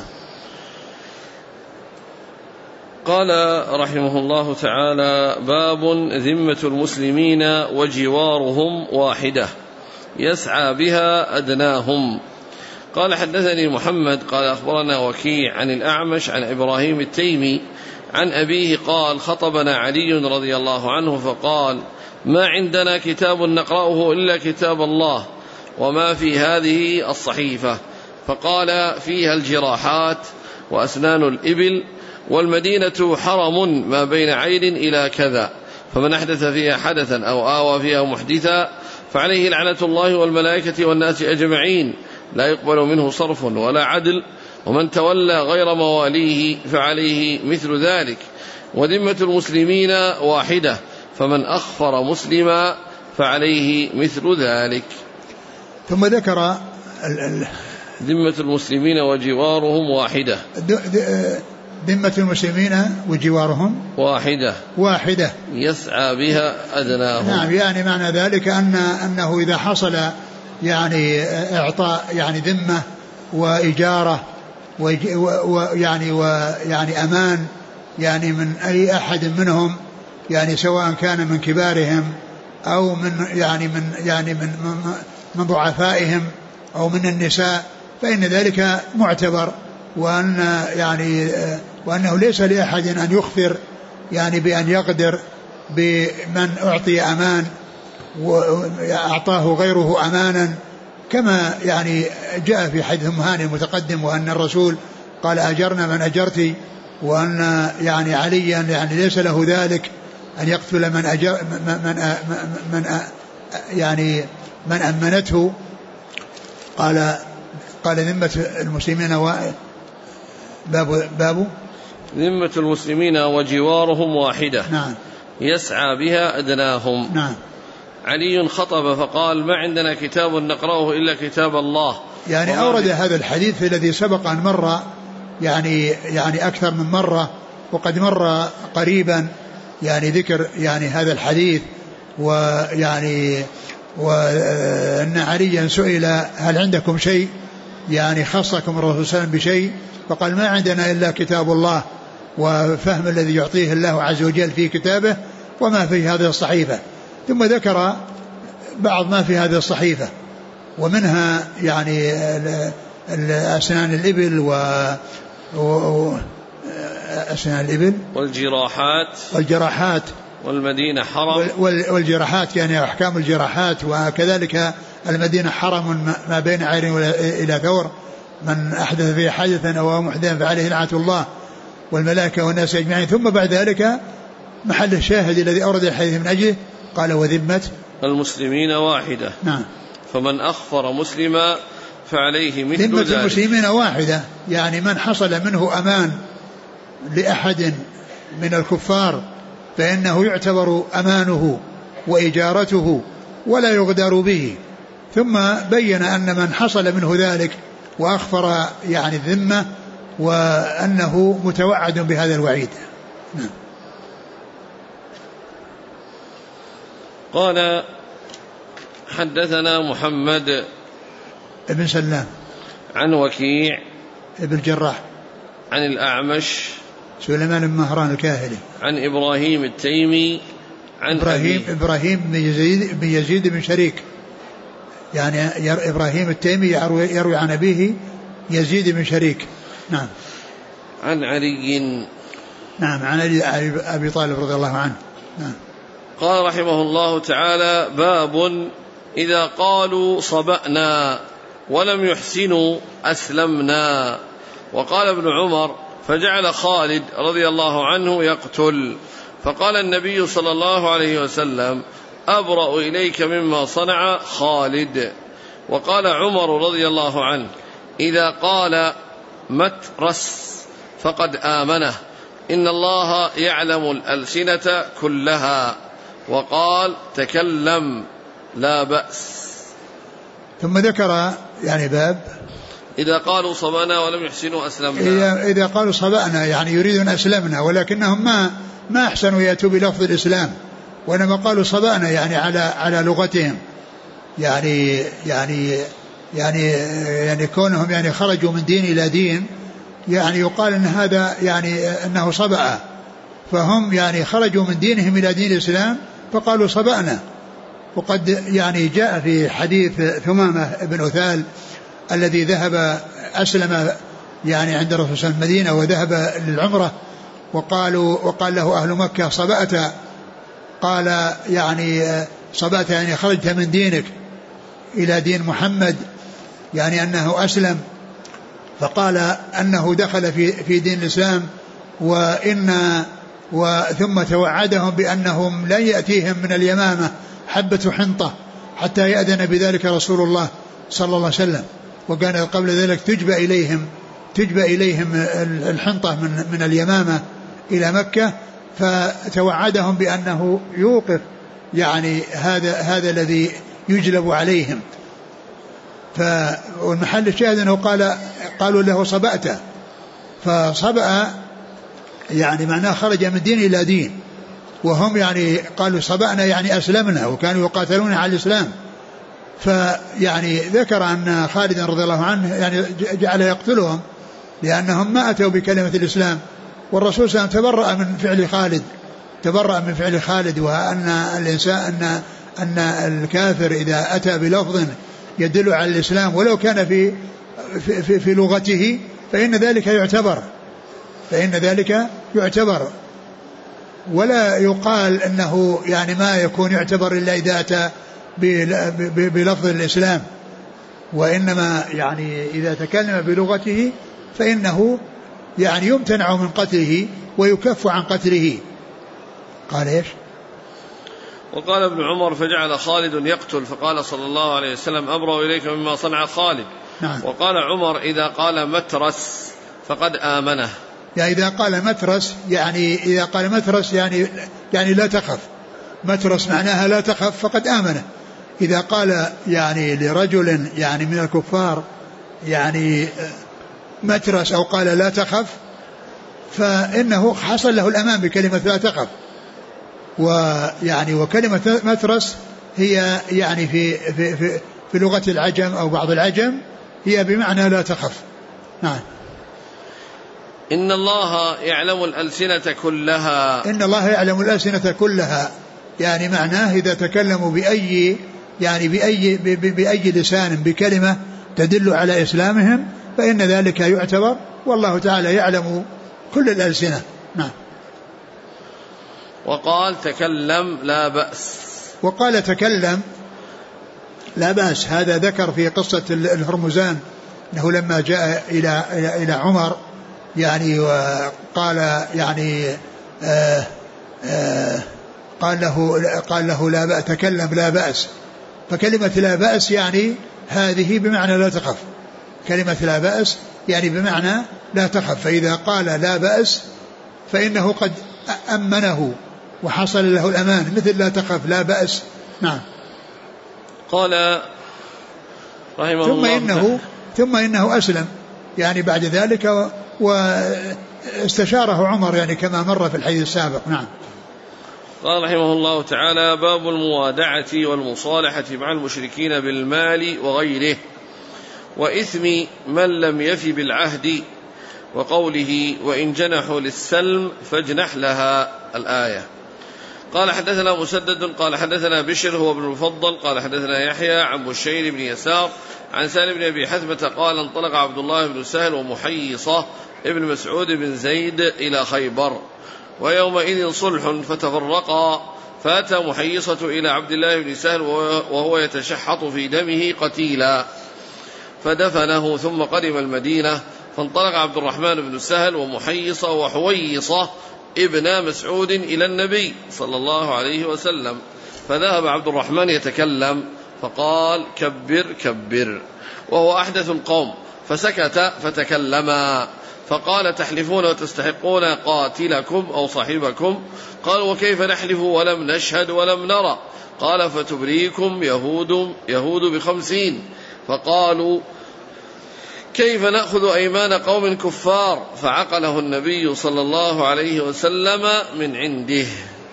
قال رحمه الله تعالى: باب ذمة المسلمين وجوارهم واحدة يسعى بها أدناهم. قال: حدثني محمد قال: أخبرنا وكيع عن الأعمش عن إبراهيم التيمي عن أبيه قال: خطبنا علي رضي الله عنه فقال: ما عندنا كتاب نقرأه إلا كتاب الله، وما في هذه الصحيفة. فقال: فيها الجراحات وأسنان الإبل، والمدينة حرم ما بين عيل إلى كذا، فمن أحدث فيها حدثا أو آوى فيها محدثا فعليه لعنة الله والملائكة والناس أجمعين، لا يقبل منه صرف ولا عدل، ومن تولى غير مواليه فعليه مثل ذلك. وذمة المسلمين واحدة، فمن أخفر مسلما فعليه مثل ذلك. ثم ذكر ذمة المسلمين وجوارهم واحدة. ذمة المسلمين وجوارهم واحدة يسعى بها أدناهم. نعم. يعني معنى ذلك أنه إذا حصل يعني إعطاء يعني ذمة وإجارة ويعني أمان يعني من أي أحد منهم، يعني سواء كان من كبارهم أو من ضعفائهم أو من النساء، فإن ذلك معتبر، وأنه ليس لأحد أن يخفر يعني بأن يقدر بمن أعطي أمان وأعطاه غيره أمانا، كما يعني جاء في حديث أم هانئ المتقدم، وأن الرسول قال أجرنا من أجرت، وأن يعني عليا يعني ليس له ذلك أن يقتل من أمنته. قال ذمة المسلمين باب ذمة المسلمين وجوارهم واحدة. نعم. يسعى بها أدناهم. نعم. علي خطب فقال ما عندنا كتاب نقرأه إلا كتاب الله. يعني أورد هذا الحديث الذي سبق أن مر يعني أكثر من مرة، وقد مر قريبا يعني ذكر يعني هذا الحديث، ويعني وأن عليا سئل هل عندكم شيء يعني خصكم الرسول صلى الله عليه وسلم بشيء، فقال ما عندنا إلا كتاب الله وفهم الذي يعطيه الله عز وجل في كتابه وما في هذه الصحيفة. ثم ذكر بعض ما في هذه الصحيفة، ومنها يعني أسنان الإبل أسنان الإبل والجراحات والمدينة حرم والجراحات يعني أحكام الجراحات، وكذلك المدينة حرم ما بين عير إلى ثور، من أحدث فيه حدثا أو محدثا فعليه لعنة الله والملائكة والناس أجمعين. ثم بعد ذلك محل الشاهد الذي أورد الحديث من أجله قال وذمة المسلمين واحدة. نعم. فمن أخفر مسلما فعليه مثل ذمة ذلك. المسلمين واحدة يعني من حصل منه أمان لأحد من الكفار فإنه يعتبر أمانه وإجارته ولا يغدر به. ثم بين أن من حصل منه ذلك وأخفر يعني الذمة وأنه متوعد بهذا الوعيد. نعم. قال حدثنا محمد ابن سلام عن وكيع ابن الجراح عن الأعمش سليمان بن مهران الكاهلي عن إبراهيم التيمي عن إبراهيم بن يزيد بن شريك، يعني إبراهيم التيمي يروي عن أبيه يزيد بن شريك. نعم. عن علي. نعم. عن أبي طالب رضي الله عنه. نعم. قال رحمه الله تعالى باب إذا قالوا صبأنا ولم يحسنوا أسلمنا. وقال ابن عمر فجعل خالد رضي الله عنه يقتل، فقال النبي صلى الله عليه وسلم أبرأ إليك مما صنع خالد. وقال عمر رضي الله عنه إذا قال مترس فقد آمنه، إن الله يعلم الألسنة كلها. وقال تكلم لا بأس. ثم ذكر يعني باب إذا قالوا صبأنا ولم يحسنوا أسلمنا. إذا قالوا صبأنا يعني يريدون أسلمنا، ولكنهم ما أحسنوا يأتوا بلفظ الإسلام، وإنما قالوا صبأنا يعني على لغتهم، يعني كونهم يعني خرجوا من دين إلى دين، يعني يقال أن هذا يعني أنه صبأ، فهم يعني خرجوا من دينهم إلى دين الإسلام فقالوا صبأنا. وقد يعني جاء في حديث ثمامة بن أثال الذي ذهب أسلم يعني عند الرسول صلى الله عليه وسلم المدينة وذهب للعمرة، وقال له أهل مكة صبأت، قال يعني صبأت يعني خرجت من دينك إلى دين محمد، يعني أنه أسلم، فقال أنه دخل في دين الإسلام ثم توعدهم بأنهم لن يأتيهم من اليمامة حبة حنطة حتى يأذن بذلك رسول الله صلى الله عليه وسلم، وكان قبل ذلك تجبى إليهم الحنطة من اليمامة إلى مكة، فتوعدهم بأنه يوقف يعني هذا الذي يجلب عليهم. والمحل الشاهد أنه قالوا له صبأت، فصبأ يعني معناه خرج من دين إلى دين، وهم يعني قالوا صبأنا يعني أسلمنا، وكانوا يقاتلون على الإسلام. فيعني ذكر أن خالد رضي الله عنه يعني جعل يقتلهم لأنهم ما أتوا بكلمة الإسلام، والرسول صلى الله عليه وسلم تبرأ من فعل خالد تبرأ من فعل خالد، وأن الإنسان أن الكافر إذا أتى بلفظ يدل على الإسلام ولو كان في لغته فإن ذلك يعتبر، ولا يقال أنه يعني ما يكون يعتبر إلا إذا أتى بلفظ الإسلام، وإنما يعني إذا تكلم بلغته فإنه يعني يمتنع من قتله ويكف عن قتله. قال إيش؟ وقال ابن عمر فجعل خالد يقتل فقال صلى الله عليه وسلم أبرأ إليك مما صنع خالد. نعم. وقال عمر إذا قال مترس فقد آمنه، يعني إذا قال مترس يعني لا تخف، مترس معناها لا تخف فقد آمنه. إذا قال يعني لرجل يعني من الكفار يعني مترس أو قال لا تخف فإنه حصل له الأمان بكلمة لا تخف. ويعني وكلمة مترس هي يعني في لغة العجم أو بعض العجم هي بمعنى لا تخف. نعم. إن الله يعلم الألسنة كلها، إن الله يعلم الألسنة كلها، يعني معناه إذا تكلموا بأي لسان بكلمة تدل على إسلامهم فإن ذلك يعتبر، والله تعالى يعلم كل الألسنة. نعم. وقال تكلم لا بأس، وقال تكلم لا بأس. هذا ذكر في قصة الهرمزان أنه لما جاء إلى عمر يعني وقال يعني قال له لا بأس، تكلم لا بأس. فكلمة لا بأس يعني هذه بمعنى لا تخف، كلمة لا بأس يعني بمعنى لا تخف. فإذا قال لا بأس فإنه قد أمنه وحصل له الأمان، مثل لا تخف لا بأس. نعم. قال رحمه الله ثم إنه أسلم يعني بعد ذلك واستشاره عمر يعني كما مر في الحديث السابق. نعم. قال رحمه الله تعالى باب الموادعة والمصالحة مع المشركين بالمال وغيره وإثم من لم يف بالعهد، وقوله وإن جنحوا للسلم فاجنح لها الآية. قال حدثنا مسدد قال حدثنا بشر هو ابن المفضل قال حدثنا يحيى عن بشير بن يسار عن سالم بن أبي حثمة قال انطلق عبد الله بن سهل ومحيصة ابن مسعود بن زيد إلى خيبر ويومئذ صلح فتفرقا، فأتى محيصة إلى عبد الله بن سهل وهو يتشحط في دمه قتيلا فدفنه ثم قدم المدينة، فانطلق عبد الرحمن بن سهل ومحيصة وحويصة ابن مسعود إلى النبي صلى الله عليه وسلم، فذهب عبد الرحمن يتكلم فقال كبر كبر، وهو أحدث القوم، فسكت فتكلما فقال تحلفون وتستحقون قاتلكم أو صاحبكم؟ قال وكيف نحلف ولم نشهد ولم نرى؟ قال فتبريكم يهود ب50. فقالوا كيف نأخذ أيمان قوم كفار؟ فعقله النبي صلى الله عليه وسلم من عنده.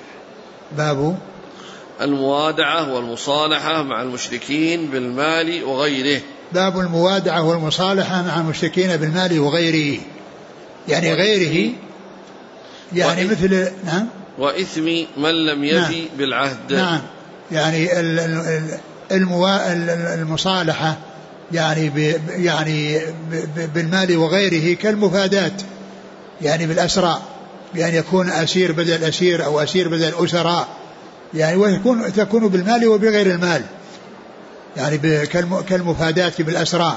باب الموادعة والمصالحة مع المشركين بالمال وغيره. باب الموادعة والمصالحة مع المشركين بالمال وغيره، يعني غيره يعني مثل نعم وإثم من لم يفي بالعهد. نعم. يعني المصالحة يعني بالمال وغيره كالمفادات يعني بالأسرى، بأن يكون أسير بدل أسير أو أسير بدل أسراء يعني، وتكون بالمال وبغير المال يعني كالمفادات بالأسرى.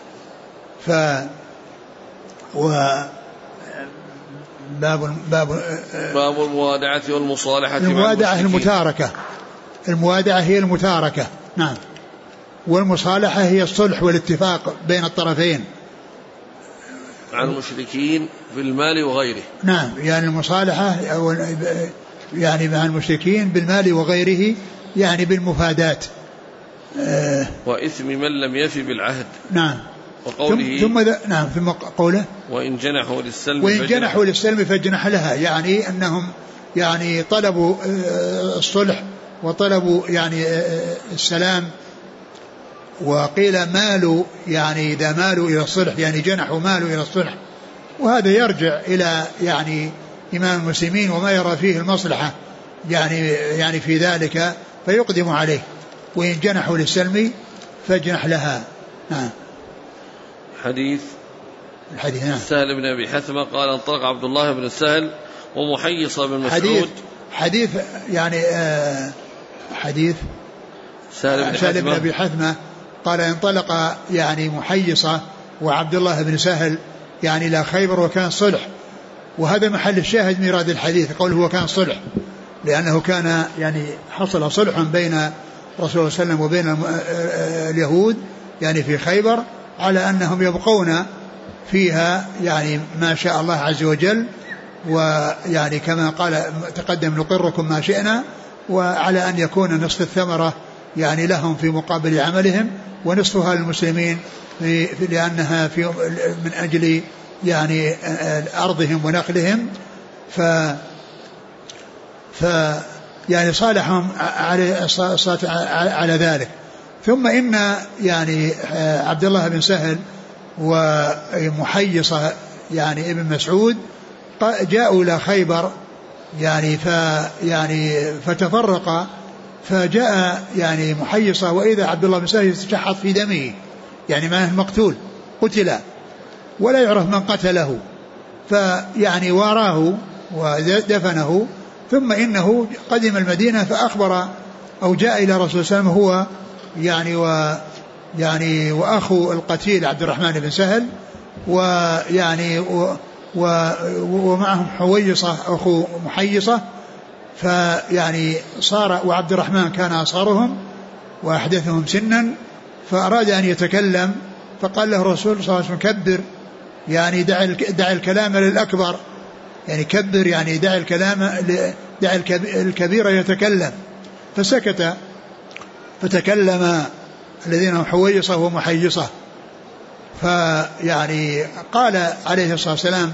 باب الموادعة والمصالحة. الموادعة هي المتاركة. نعم. والمصالحة هي الصلح والاتفاق بين الطرفين عن المشركين بالمال وغيره. نعم. يعني المصالحة يعني مع المشركين بالمال وغيره يعني بالمفادات. وإثم من لم يفي بالعهد. نعم. وقوله ثم قوله وإن جنحوا للسلم فاجنح لها، يعني أنهم يعني طلبوا الصلح وطلبوا يعني السلام، وقيل مالوا يعني إذا مالوا إلى الصلح يعني جنحوا مالوا إلى الصلح، وهذا يرجع إلى إمام المسلمين وما يرى فيه المصلحة يعني في ذلك فيقدم عليه، وإن جنحوا للسلم فاجنح لها. الحديث سهل بن أبي حثمة قال انطلق عبد الله بن سهل ومحيصة بن مسعود. حديث يعني حديث سهل بن أبي حثمة قال انطلق يعني محيصة وعبد الله بن سهل يعني إلى خيبر وكان صلح، وهذا محل الشاهد من إيراد الحديث، قوله هو كان صلح، لأنه كان يعني حصل صلح بين رسول الله صلى الله عليه وسلم وبين اليهود يعني في خيبر على أنهم يبقون فيها يعني ما شاء الله عز وجل، ويعني كما قال تقدم نقركم ما شئنا، وعلى أن يكون نصف الثمرة يعني لهم في مقابل عملهم ونصفها للمسلمين لأنها من أجل يعني أرضهم ونخلهم، يعني صالحهم على ذلك. ثم إن يعني عبد الله بن سهل ومحيصة يعني ابن مسعود جاءوا إلى خيبر يعني فتفرق، فجاء يعني محيصة وإذا عبد الله بن سهل يتشحط في دمه، يعني ما مقتول قتل ولا يعرف من قتله، فيعني واراه ودفنه. ثم إنه قدم المدينة فأخبر أو جاء إلى رسول الله صلى الله عليه وسلم هو يعني وأخو القتيل عبد الرحمن بن سهل، ويعني ومعهم حويصة أخو محيصة، فيعني صار وعبد الرحمن كان أصغرهم وأحدثهم سنا، فأراد أن يتكلم فقال له الرسول صلى الله عليه وسلم كبر، يعني دع الكلام للأكبر، يعني كبر يعني دع الكبير يتكلم. فسكت، فتكلم الذين هم حويصة ومحيصة، فيعني قال عليه الصلاة والسلام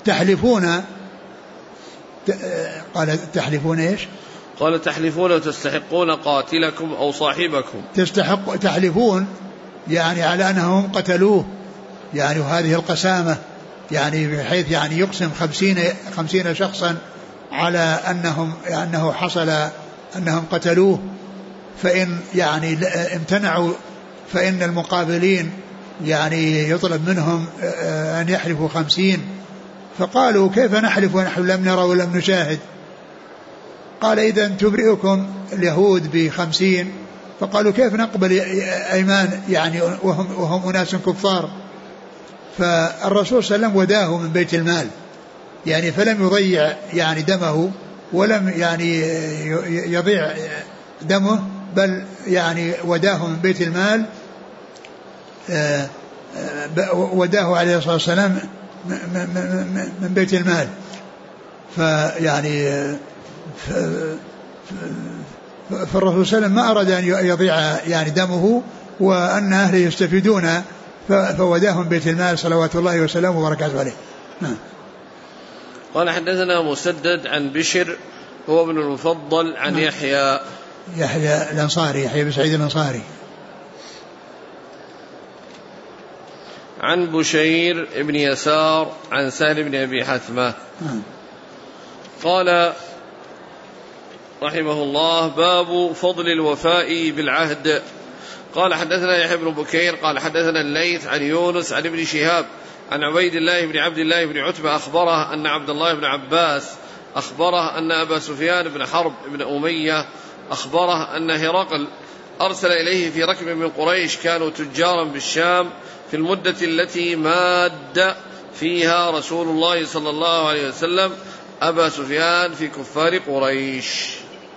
تحلفون إيش؟ قال تحلفون وتستحقون قاتلكم أو صاحبكم. تحلفون يعني على أنهم قتلوه، يعني وهذه القسامة يعني بحيث يعني يقسم 50 شخصا على أنه حصل أنهم قتلوه، فإن يعني امتنعوا فإن المقابلين يعني يطلب منهم أن يحلفوا 50، فقالوا كيف نحلف ونحن لم نرى ولم نشاهد؟ قال إذا تبرئكم اليهود ب50، فقالوا كيف نقبل أيمان يعني وهم أناس كفار؟ فالرسول صلى الله عليه وسلم وداه من بيت المال، يعني فلم يضيع يعني دمه ولم يعني يضيع دمه، بل يعني وداه من بيت المال، وداه عليه الصلاة والسلام من بيت المال. فيعني فالرسول صلى الله عليه وسلم ما أراد أن يضيع يعني دمه وأن أهله يستفيدون، فوداهم بيت المال صلوات الله وسلامه وبركاته عليه. قال حدثنا مسدد عن بشر هو ابن المفضل عن يحيى الأنصاري، يحيى بن سعيد الأنصاري، عن بشير ابن يسار عن سهل بن أبي حثمة. قال رحمه الله باب فضل الوفاء بالعهد. قال حدثنا يحيى بن بكير قال حدثنا الليث عن يونس عن ابن شهاب عن عبيد الله بن عبد الله بن عتبة أخبره أن عبد الله بن عباس أخبره أن أبا سفيان بن حرب بن أمية أخبره أن هرقل أرسل إليه في ركب من قريش كانوا تجارا بالشام في المدة التي ماد فيها رسول الله صلى الله عليه وسلم أبا سفيان في كفار قريش.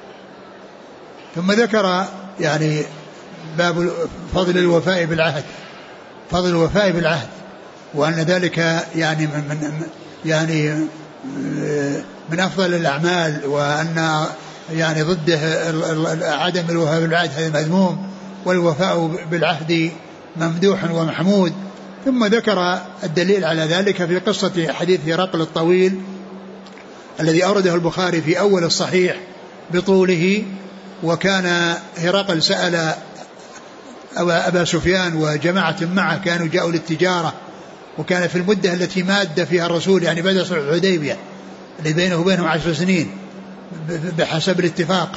ثم ذكر يعني باب فضل الوفاء بالعهد، فضل الوفاء بالعهد، وأن ذلك يعني من أفضل الأعمال، وأن يعني ضده عدم الوفاء بالعهد هذا مذموم، والوفاء بالعهد ممدوح ومحمود. ثم ذكر الدليل على ذلك في قصة حديث هرقل الطويل الذي أورده البخاري في أول الصحيح بطوله، وكان هرقل سأل أبا سفيان وجماعة معه كانوا جاءوا للتجارة، وكان في المدة التي ماد فيها الرسول يعني بدأ صلح الحديبية، اللي بينه وبينهم 10 سنين بحسب الاتفاق.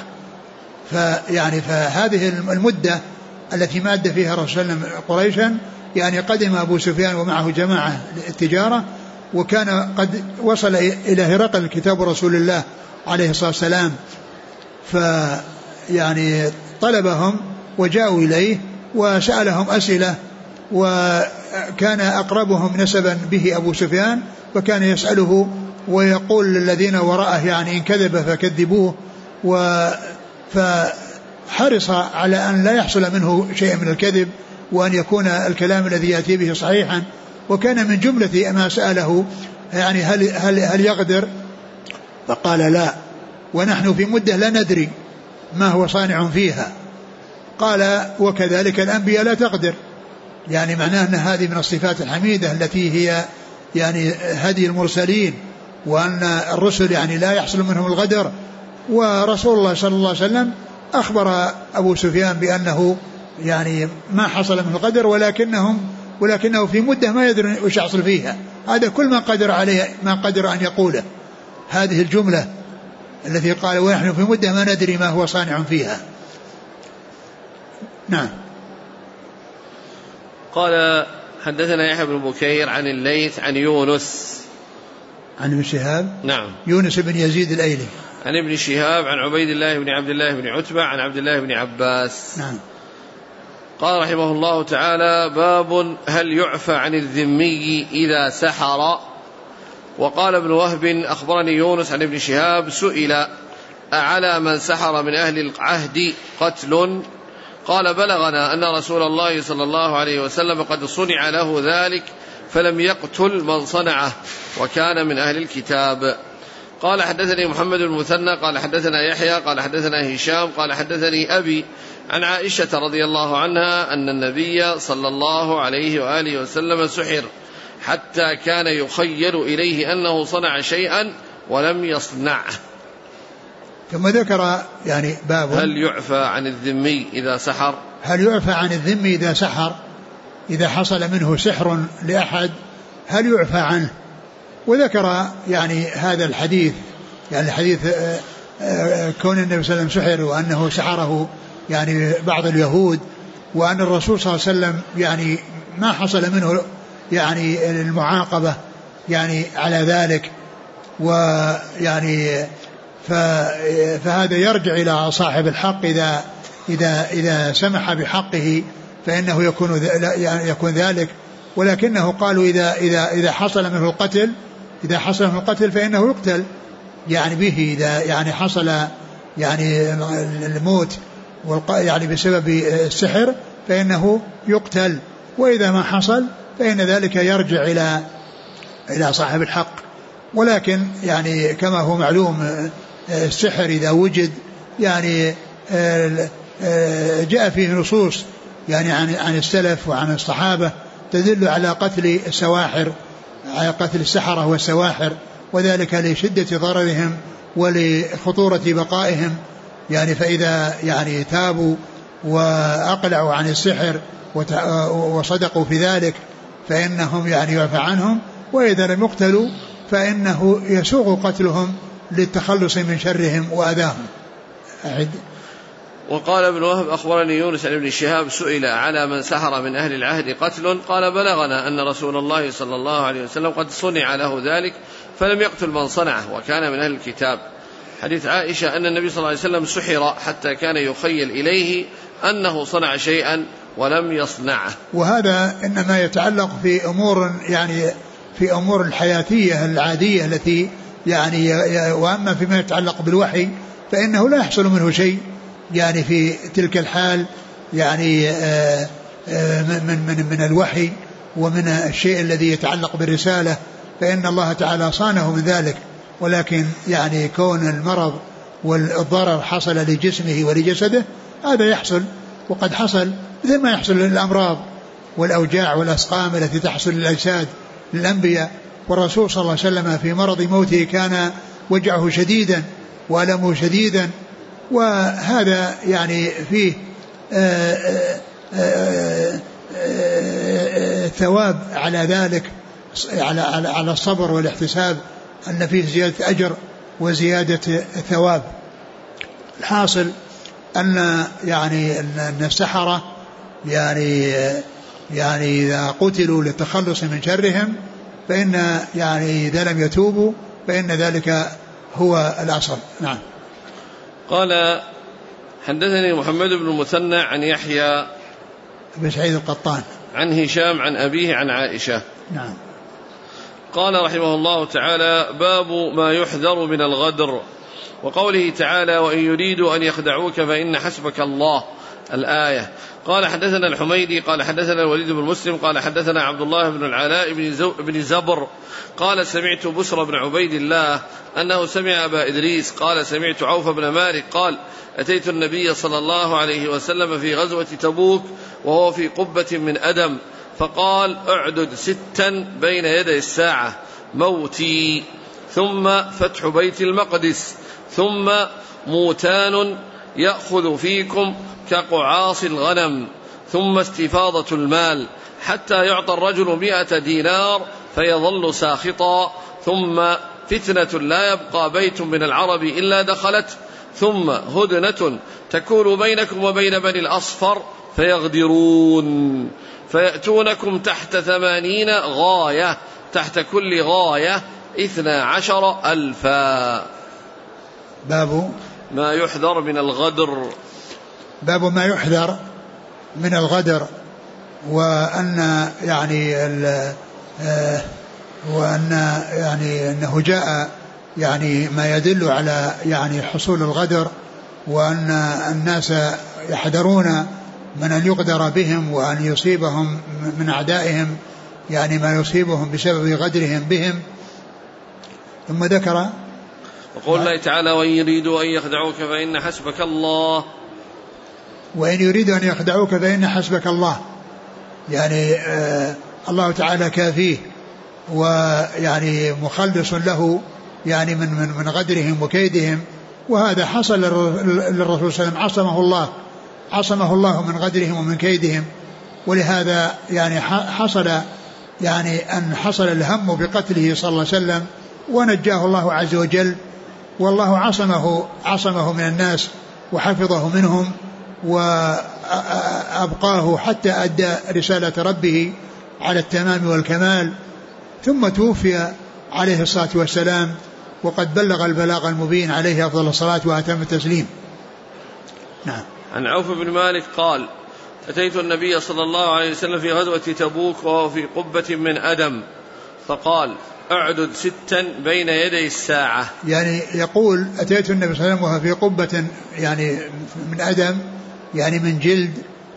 فهذه المدة التي ماد فيها الرسول صلى الله عليه وسلم قريشا، يعني قدم أبو سفيان ومعه جماعة التجارة، وكان قد وصل إلى هرقل كتاب رسول الله عليه الصلاة والسلام، فيعني طلبهم وجاءوا إليه وسألهم أسئلة، وكان أقربهم نسبا به أبو سفيان، فكان يسأله ويقول للذين وراءه يعني إن كذب فكذبوه، فحرص على أن لا يحصل منه شيء من الكذب، وأن يكون الكلام الذي يأتي به صحيحا. وكان من جملة ما سأله يعني هل يغدر؟ فقال لا، ونحن في مدة لا ندري ما هو صانع فيها. قال وكذلك الأنبياء لا تغدر، يعني معناه أن هذه من الصفات الحميدة التي هي يعني هدي المرسلين، وأن الرسل يعني لا يحصل منهم الغدر. ورسول الله صلى الله عليه وسلم أخبر أبو سفيان بأنه يعني ما حصل منه الغدر، ولكنه في مدة ما يدري وش يحصل فيها. هذا كل ما قدر عليه، ما قدر أن يقوله، هذه الجملة التي قال ونحن في مدة ما ندري ما هو صانع فيها. نعم. قال حدثنا يحيى بن بكير عن الليث عن يونس عن ابن شهاب. نعم. يونس بن يزيد الأيلي عن ابن شهاب عن عبيد الله بن عبد الله بن عتبة عن عبد الله بن عباس. نعم. قال رحمه الله تعالى: باب هل يعفى عن الذمي إذا سحر. وقال ابن وهب أخبرني يونس عن ابن شهاب سئل: أعلى من سحر من أهل العهد قتل؟ قال: بلغنا أن رسول الله صلى الله عليه وسلم قد صنع له ذلك فلم يقتل من صنعه وكان من أهل الكتاب. قال حدثني محمد المثنى قال حدثنا يحيى قال حدثنا هشام قال حدثني أبي عن عائشة رضي الله عنها أن النبي صلى الله عليه وآله وسلم سحر حتى كان يخيل إليه أنه صنع شيئا ولم يصنعه. ثم ذكر يعني باب هل يعفى عن الذمي إذا سحر. هل يعفى عن الذمي إذا سحر، إذا حصل منه سحر لأحد هل يعفى عنه. وذكر يعني هذا الحديث، يعني حديث كون النبي صلى الله عليه وسلم سحر وأنه سحره يعني بعض اليهود، وأن الرسول صلى الله عليه وسلم يعني ما حصل منه يعني المعاقبة يعني على ذلك. ويعني فهذا يرجع إلى صاحب الحق إذا سمح بحقه فإنه يكون ذلك. ولكنه قالوا إذا حصل منه القتل، إذا حصل منه القتل فإنه يقتل يعني به، إذا يعني حصل يعني الموت يعني بسبب السحر فإنه يقتل، وإذا ما حصل فإن ذلك يرجع إلى صاحب الحق. ولكن يعني كما هو معلوم السحر إذا وجد يعني جاء فيه نصوص يعني عن السلف وعن الصحابة تدل على قتل السواحر، على قتل السحرة والسواحر، وذلك لشدة ضررهم ولخطورة بقائهم. يعني فإذا يعني تابوا وأقلعوا عن السحر وصدقوا في ذلك فإنهم يعني يعفى عنهم، وإذا لم يقتلوا فإنه يسوغ قتلهم للتخلص من شرهم وأذاهم. وقال ابن وهب أخبرني يونس عن ابن شهاب سئل: على من سحر من أهل العهد قتل؟ قال: بلغنا أن رسول الله صلى الله عليه وسلم قد صنع له ذلك فلم يقتل من صنعه وكان من أهل الكتاب. حديث عائشة أن النبي صلى الله عليه وسلم سحر حتى كان يخيل إليه أنه صنع شيئا ولم يصنعه. وهذا إنما يتعلق في أمور يعني في أمور الحياتية العادية التي يعني، وأما فيما يتعلق بالوحي فإنه لا يحصل منه شيء يعني في تلك الحال يعني من الوحي ومن الشيء الذي يتعلق بالرسالة، فإن الله تعالى صانه من ذلك. ولكن يعني كون المرض والضرر حصل لجسمه ولجسده هذا يحصل، وقد حصل مثل ما يحصل للأمراض والأوجاع والأسقام التي تحصل للأجساد للأنبياء. والرسول صلى الله عليه وسلم في مرض موته كان وجعه شديدا وألمه شديدا، وهذا يعني فيه ثواب على ذلك، على الصبر والاحتساب أن فيه زيادة أجر وزيادة ثواب. الحاصل أن يعني أن السحرة يعني إذا قتلوا للتخلص من شرهم فإن يعني إذا لم يتوبوا فإن ذلك هو الأصل. نعم. قال حدثني محمد بن المثنى عن يحيى بن سعيد القطان عن هشام عن أبيه عن عائشة. نعم. قال رحمه الله تعالى: باب ما يحذر من الغدر، وقوله تعالى: وإن يريدوا أن يخدعوك فإن حسبك الله، الآية. قال حدثنا الحميدي قال حدثنا الوليد بن مسلم قال حدثنا عبد الله بن العلاء بن زبر قال سمعت بسر بن عبيد الله أنه سمع أبا إدريس قال سمعت عوف بن مالك قال أتيت النبي صلى الله عليه وسلم في غزوة تبوك وهو في قبة من أدم، فقال: اعدد 6 بين يدي الساعة: موتي، ثم فتح بيت المقدس، ثم موتان يأخذ فيكم كقعاص الغنم، ثم استفاضة المال حتى يعطى الرجل 100 دينار فيظل ساخطا، ثم فتنة لا يبقى بيت من العرب إلا دخلت، ثم هدنة تكون بينكم وبين بني الأصفر فيغدرون، فيأتونكم تحت 80 غاية، تحت كل غاية 12,000. باب ما يحذر من الغدر. باب ما يحذر من الغدر، وأن يعني وأن يعني أنه جاء يعني ما يدل على يعني حصول الغدر، وأن الناس يحذرون من أن يغدر بهم وأن يصيبهم من أعدائهم يعني ما يصيبهم بسبب غدرهم بهم. ثم ذكر وقول الله تعالى: وإن يريدوا أن يخدعوك فإن حسبك الله. وإن يريدوا أن يخدعوك فإن حسبك الله، يعني الله تعالى كافيه ويعني مخلص له يعني من غدرهم وكيدهم، وهذا حصل للرسول صلى الله عليه وسلم، عصمه الله من غدرهم ومن كيدهم، ولهذا يعني حصل الهم بقتله صلى الله عليه وسلم ونجاه الله عز وجل، والله عصمه من الناس وحفظه منهم وأبقاه حتى أدى رسالة ربه على التمام والكمال، ثم توفي عليه الصلاة والسلام وقد بلغ البلاغ المبين عليه أفضل الصلاة وأتم التسليم. نعم. عن عوف بن مالك قال: أتيت النبي صلى الله عليه وسلم في غزوة تبوك وهو في قبة من أدم، فقال: اعدد 6 بين يدي الساعة. يعني يقول: أتيت النبي صلى الله عليه وسلم وهو في قبة يعني من أدم يعني من جلد،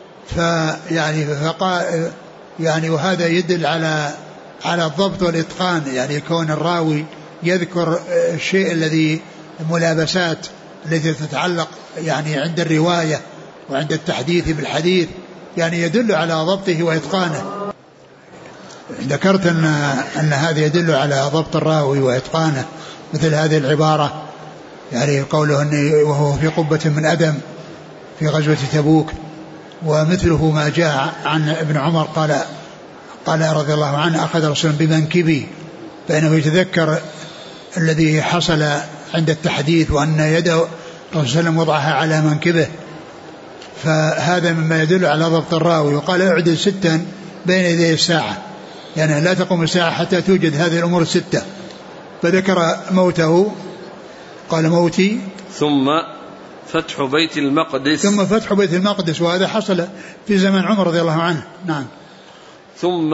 فقال يعني وهذا يدل على الضبط والإتقان، يعني كون الراوي يذكر الشيء الذي ملابسات التي تتعلق يعني عند الرواية وعند التحديث بالحديث، يعني يدل على ضبطه وإتقانه. ذكرت أن هذا يدل على ضبط الراوي وإتقانه، مثل هذه العبارة يعني قوله وهو في قبة من أدم في غزوة تبوك، ومثله ما جاء عن ابن عمر قال رضي الله عنه: أخذ رسول بمنكبي، فإنه يتذكر الذي حصل عند التحديث وأن يده الرسول صلى الله عليه وسلم وضعها على منكبه، فهذا مما يدل على ضبط الراوي. وقال: اعدل 6 بين يدي الساعة، يعني لا تقوم الساعة حتى توجد هذه الأمور 6. فذكر موته، قال: موتي، ثم فتح بيت المقدس، وهذا حصل في زمن عمر رضي الله عنه. نعم. ثم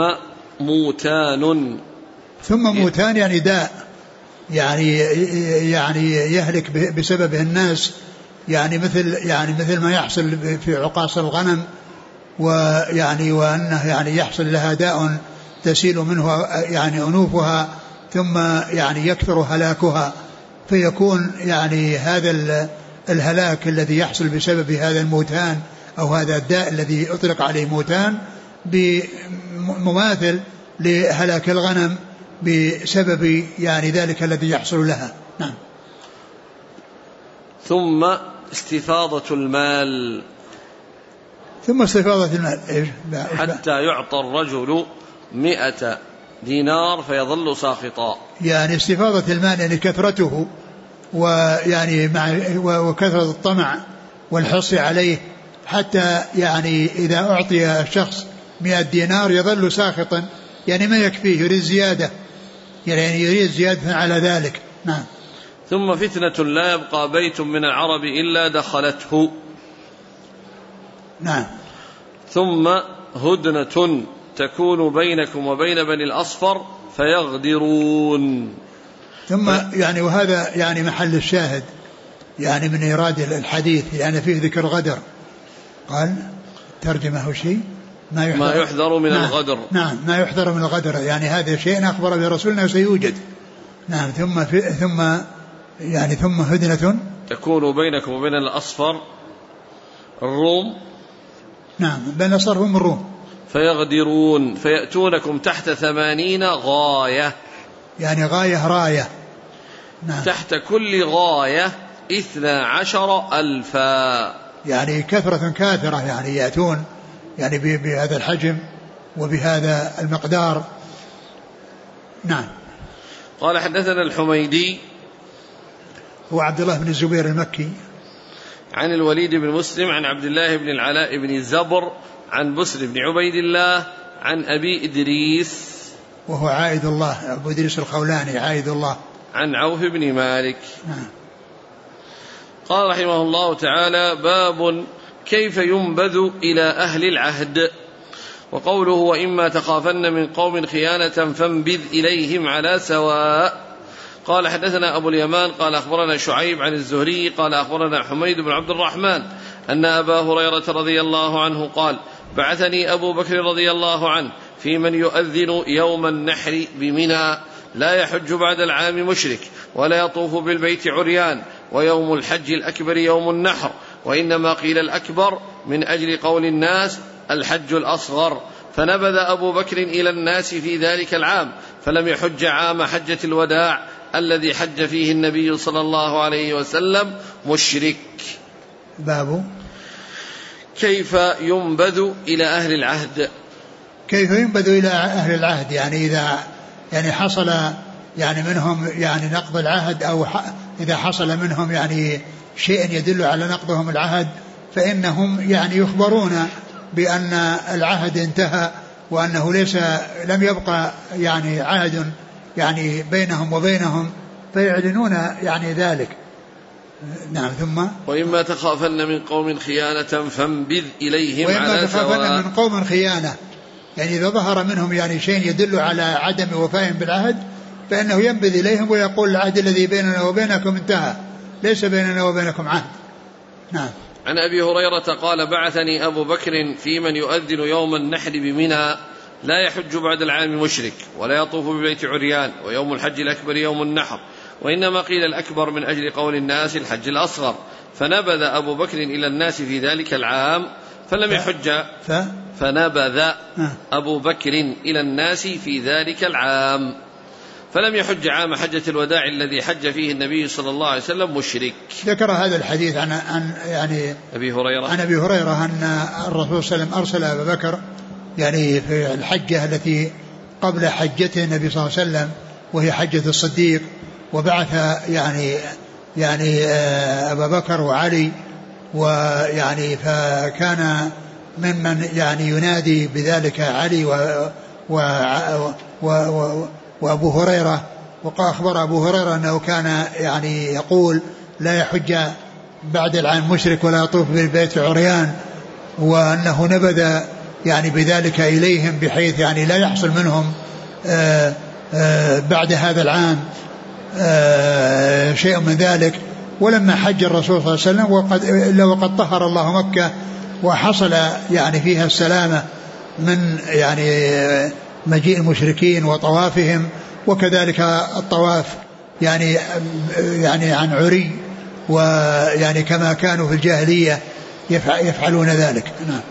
موتان يعني داء، يعني يهلك بسببه الناس، يعني مثل ما يحصل في عقاص الغنم، وأنه يعني يحصل لها داء تسيل منه يعني أنوفها، ثم يعني يكثر هلاكها، فيكون يعني هذا الهلاك الذي يحصل بسبب هذا الموتان أو هذا الداء الذي أطلق عليه موتان بمماثل لهلاك الغنم بسبب يعني ذلك الذي يحصل لها. نعم. ثم استفاضة المال حتى يعطى الرجل 100 دينار فيظل ساخطا. يعني استفاضة المال يعني كثرته ويعني وكثرة الطمع والحرص عليه، حتى يعني إذا أعطي الشخص 100 دينار يظل ساخطا، يعني ما يكفيه، يريد زيادة، يعني يريد زيادة على ذلك. نعم. ثم فتنة لا يبقى بيت من العرب إلا دخلته. نعم. ثم هدنة تكون بينكم وبين بني الأصفر فيغدرون. ثم يعني وهذا يعني محل الشاهد يعني من إيراد الحديث، يعني فيه ذكر الغدر. قال ترجمه شيء ما يحذر من الغدر. نعم، ما يحذر من الغدر، يعني هذا شيء أخبر به رسولنا وسيوجد. نعم. ثم هدنة تكون بينكم وبين الأصفر الروم. نعم، بين الأصفر هم الروم. فيغدرون فيأتونكم تحت 80 غاية، يعني غاية راية. نعم. تحت كل غاية 12,000. يعني كثرة كاثرة، يعني يأتون يعني بهذا الحجم وبهذا المقدار. نعم. قال حدثنا الحميدي هو عبد الله بن الزبير المكي، عن الوليد بن مسلم عن عبد الله بن العلاء بن الزبر عن بسر بن عبيد الله عن أبي إدريس وهو عائد الله، أبو إدريس الخولاني عائد الله، عن عوف بن مالك. نعم. قال رحمه الله تعالى: باب كيف ينبذ إلى أهل العهد. وقوله: وإما تخافن من قوم خيانة فانبذ إليهم على سواء. قال حدثنا أبو اليمان قال أخبرنا شعيب عن الزهري قال أخبرنا حميد بن عبد الرحمن أن أبا هريرة رضي الله عنه قال: بعثني أبو بكر رضي الله عنه في من يؤذن يوم النحر بمنى، لا يحج بعد العام مشرك ولا يطوف بالبيت عريان، ويوم الحج الأكبر يوم النحر، وإنما قيل الأكبر من أجل قول الناس الحج الأصغر. فنبذ أبو بكر إلى الناس في ذلك العام، فلم يحج عام حجة الوداع الذي حج فيه النبي صلى الله عليه وسلم مشرك. باب كيف ينبذ إلى أهل العهد. كيف ينبذ إلى أهل العهد، يعني إذا يعني حصل يعني منهم يعني نقض العهد، أو إذا حصل منهم يعني شيء يدل على نقضهم العهد، فإنهم يعني يخبرون بأن العهد انتهى وأنه لم يبقى يعني عهد يعني بينهم وبينهم، فيعلنون يعني ذلك. نعم. ثم وإما تخافن من قوم خيانة فانبذ إليهم على سواء. وإما تخافن من قوم خيانة، يعني إذا ظهر منهم يعني شيء يدل على عدم وفائهم بالعهد، فإنه ينبذ إليهم ويقول: العهد الذي بيننا وبينكم انتهى، ليس بيننا وبينكم عهد. نعم. عن أبي هريرة قال: بعثني أبو بكر في من يؤذن يوم النحر بمنى، لا يحج بعد العام مشرك ولا يطوف ببيت عريان، ويوم الحج الأكبر يوم النحر، وإنما قيل الأكبر من أجل قول الناس الحج الأصغر. فنبذ أبو بكر إلى الناس في ذلك العام فلم يحج فنبذ أبو بكر إلى الناس في ذلك العام فلم يحج عام حجة الوداع الذي حج فيه النبي صلى الله عليه وسلم مشرك. ذكر هذا الحديث عن يعني أبي هريرة أن الرسول صلى الله عليه وسلم أرسل أبا بكر يعني في الحجة التي قبل حجته النبي صلى الله عليه وسلم، وهي حجة الصديق، وبعث يعني أبا بكر وعلي، ويعني فكان ممن يعني ينادي بذلك علي وأبو هريرة. وأخبر أبو هريرة أنه كان يعني يقول: لا يحج بعد العام مشرك ولا يطوف بالبيت عريان، وأنه نبذ يعني بذلك إليهم بحيث يعني لا يحصل منهم بعد هذا العام شيء من ذلك. ولما حج الرسول صلى الله عليه وسلم وقد طهر الله مكة وحصل يعني فيها السلامة من يعني مجيء المشركين وطوافهم، وكذلك الطواف يعني عن عري، ويعني كما كانوا في الجاهلية يفعلون ذلك. نعم.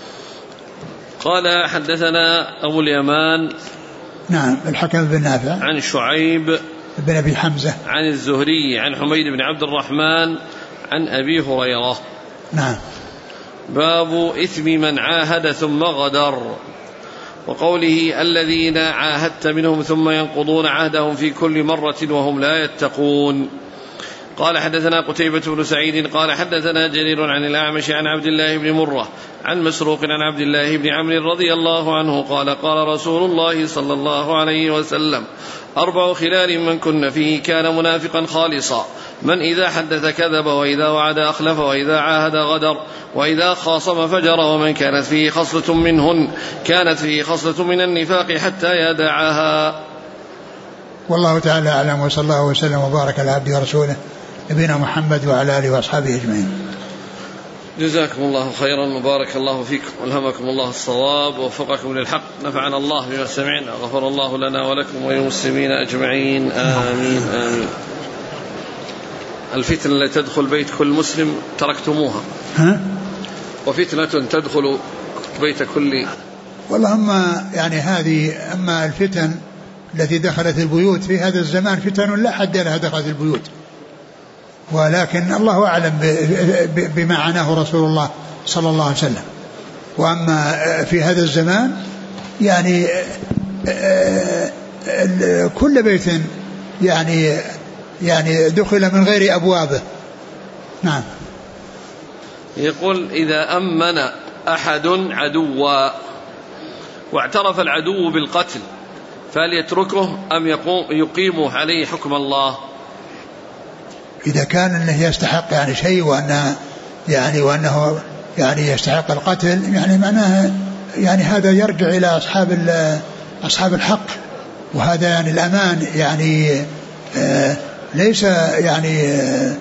قال حدثنا أبو اليمان نعم الحكم بن نافع عن شعيب بن أبي حمزة عن الزهري عن حميد بن عبد الرحمن عن أبي هريرة. نعم. باب إثم من عاهد ثم غدر. وقوله الذين عاهدت منهم ثم ينقضون عهدهم في كل مرة وهم لا يتقون. قال حدثنا قتيبة بن سعيد قال حدثنا جرير عن الأعمش عن عبد الله بن مرة عن مسروق عن عبد الله بن عمرو رضي الله عنه قال قال رسول الله صلى الله عليه وسلم 4 خلال من كن فيه كان منافقا خالصا: من إذا حدث كذب، وإذا وعد أخلف، وإذا عاهد غدر، وإذا خاصم فجر، ومن كانت فيه خصلة منهن كانت فيه خصلة من النفاق حتى يدعها. والله تعالى أعلم، وصلى الله وسلم وبارك على عبده ورسوله نبينا محمد وعلى آله وأصحابه أجمعين. جزاكم الله خيرا وبارك الله فيكم والهمكم الله الصواب ووفقكم للحق، نفعنا الله بما سمعنا، غفر الله لنا ولكم وللمسلمين أجمعين، آمين آمين. الفتنة التي تدخل بيت كل مسلم تركتموها، وفتنة تدخل بيت كل، والله يعني هذه أما الفتن التي دخلت البيوت في هذا الزمان فتن لا حد لها دخلت البيوت، ولكن الله أعلم بما عناه رسول الله صلى الله عليه وسلم. وأما في هذا الزمان يعني كل بيت يعني دخل من غير أبوابه. نعم. يقول إذا أمن أحد عدوا واعترف العدو بالقتل فليتركه أم يقيم عليه حكم الله؟ إذا كان أنه يستحق يعني شيء وأنه يعني يستحق القتل، يعني معناه يعني هذا يرجع إلى أصحاب الحق، وهذا يعني الأمان يعني ليس يعني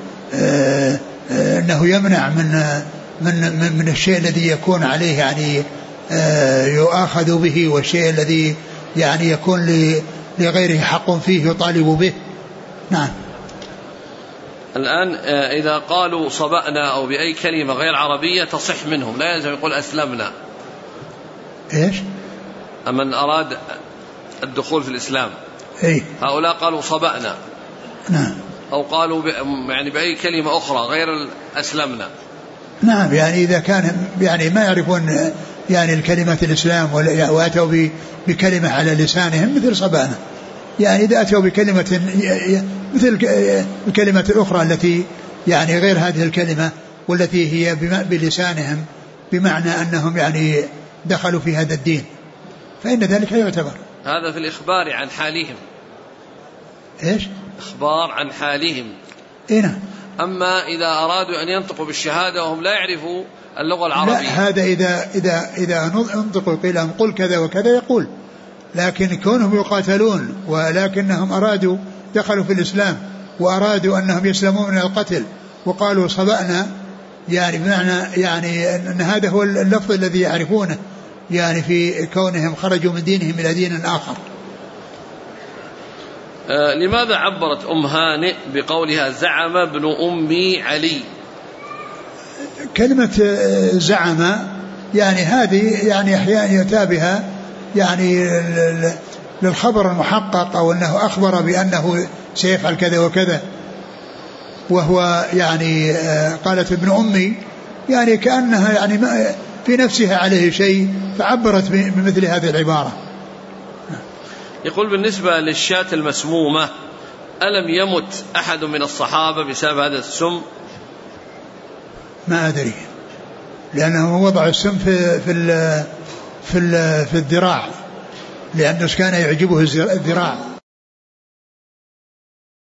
أنه يمنع من الشيء الذي يكون عليه يعني يؤاخذ به، والشيء الذي يعني يكون لغيره حق فيه يطالب به. نعم. الآن إذا قالوا صبأنا أو بأي كلمة غير عربية تصح منهم، لا يلزم يقول أسلمنا. إيش؟ من أراد الدخول في الإسلام إيه؟ هؤلاء قالوا صبأنا. نعم. أو قالوا يعني بأي كلمة أخرى غير أسلمنا. نعم، يعني إذا كان يعني ما يعرفون يعني الكلمة الإسلام وأتوا بكلمة على لسانهم مثل صبأنا، يعني إذا أتوا بكلمة مثل الكلمة الأخرى التي يعني غير هذه الكلمة والتي هي بلسانهم بمعنى أنهم يعني دخلوا في هذا الدين، فإن ذلك يعتبر. هذا في الإخبار عن حالهم. إيش؟ إخبار عن حالهم. إيه. أما إذا أرادوا أن ينطقوا بالشهادة وهم لا يعرفوا اللغة العربية، لا، هذا إذا انطقوا قيل لهم قل كذا وكذا يقول، لكن كونهم يقاتلون ولكنهم أرادوا دخلوا في الإسلام وأرادوا أنهم يسلمون من القتل وقالوا صبأنا، يعني بمعنى يعني أن هذا هو اللفظ الذي يعرفونه يعني في كونهم خرجوا من دينهم إلى دين آخر. لماذا عبرت أم هانئ بقولها زعم ابن أمي علي؟ كلمة زعم يعني هذه يعني أحيانا يتابها يعني للخبر المحقق، أو أنه أخبر بأنه سيفعل كذا وكذا، وهو يعني قالت ابن أمي يعني كأنها يعني في نفسها عليه شيء فعبرت بمثل هذه العبارة. يقول بالنسبة للشاة المسمومة ألم يمت أحد من الصحابة بسبب هذا السم؟ ما أدري، لأنه وضع السم في الذراع، لأنه كان يعجبه الذراع.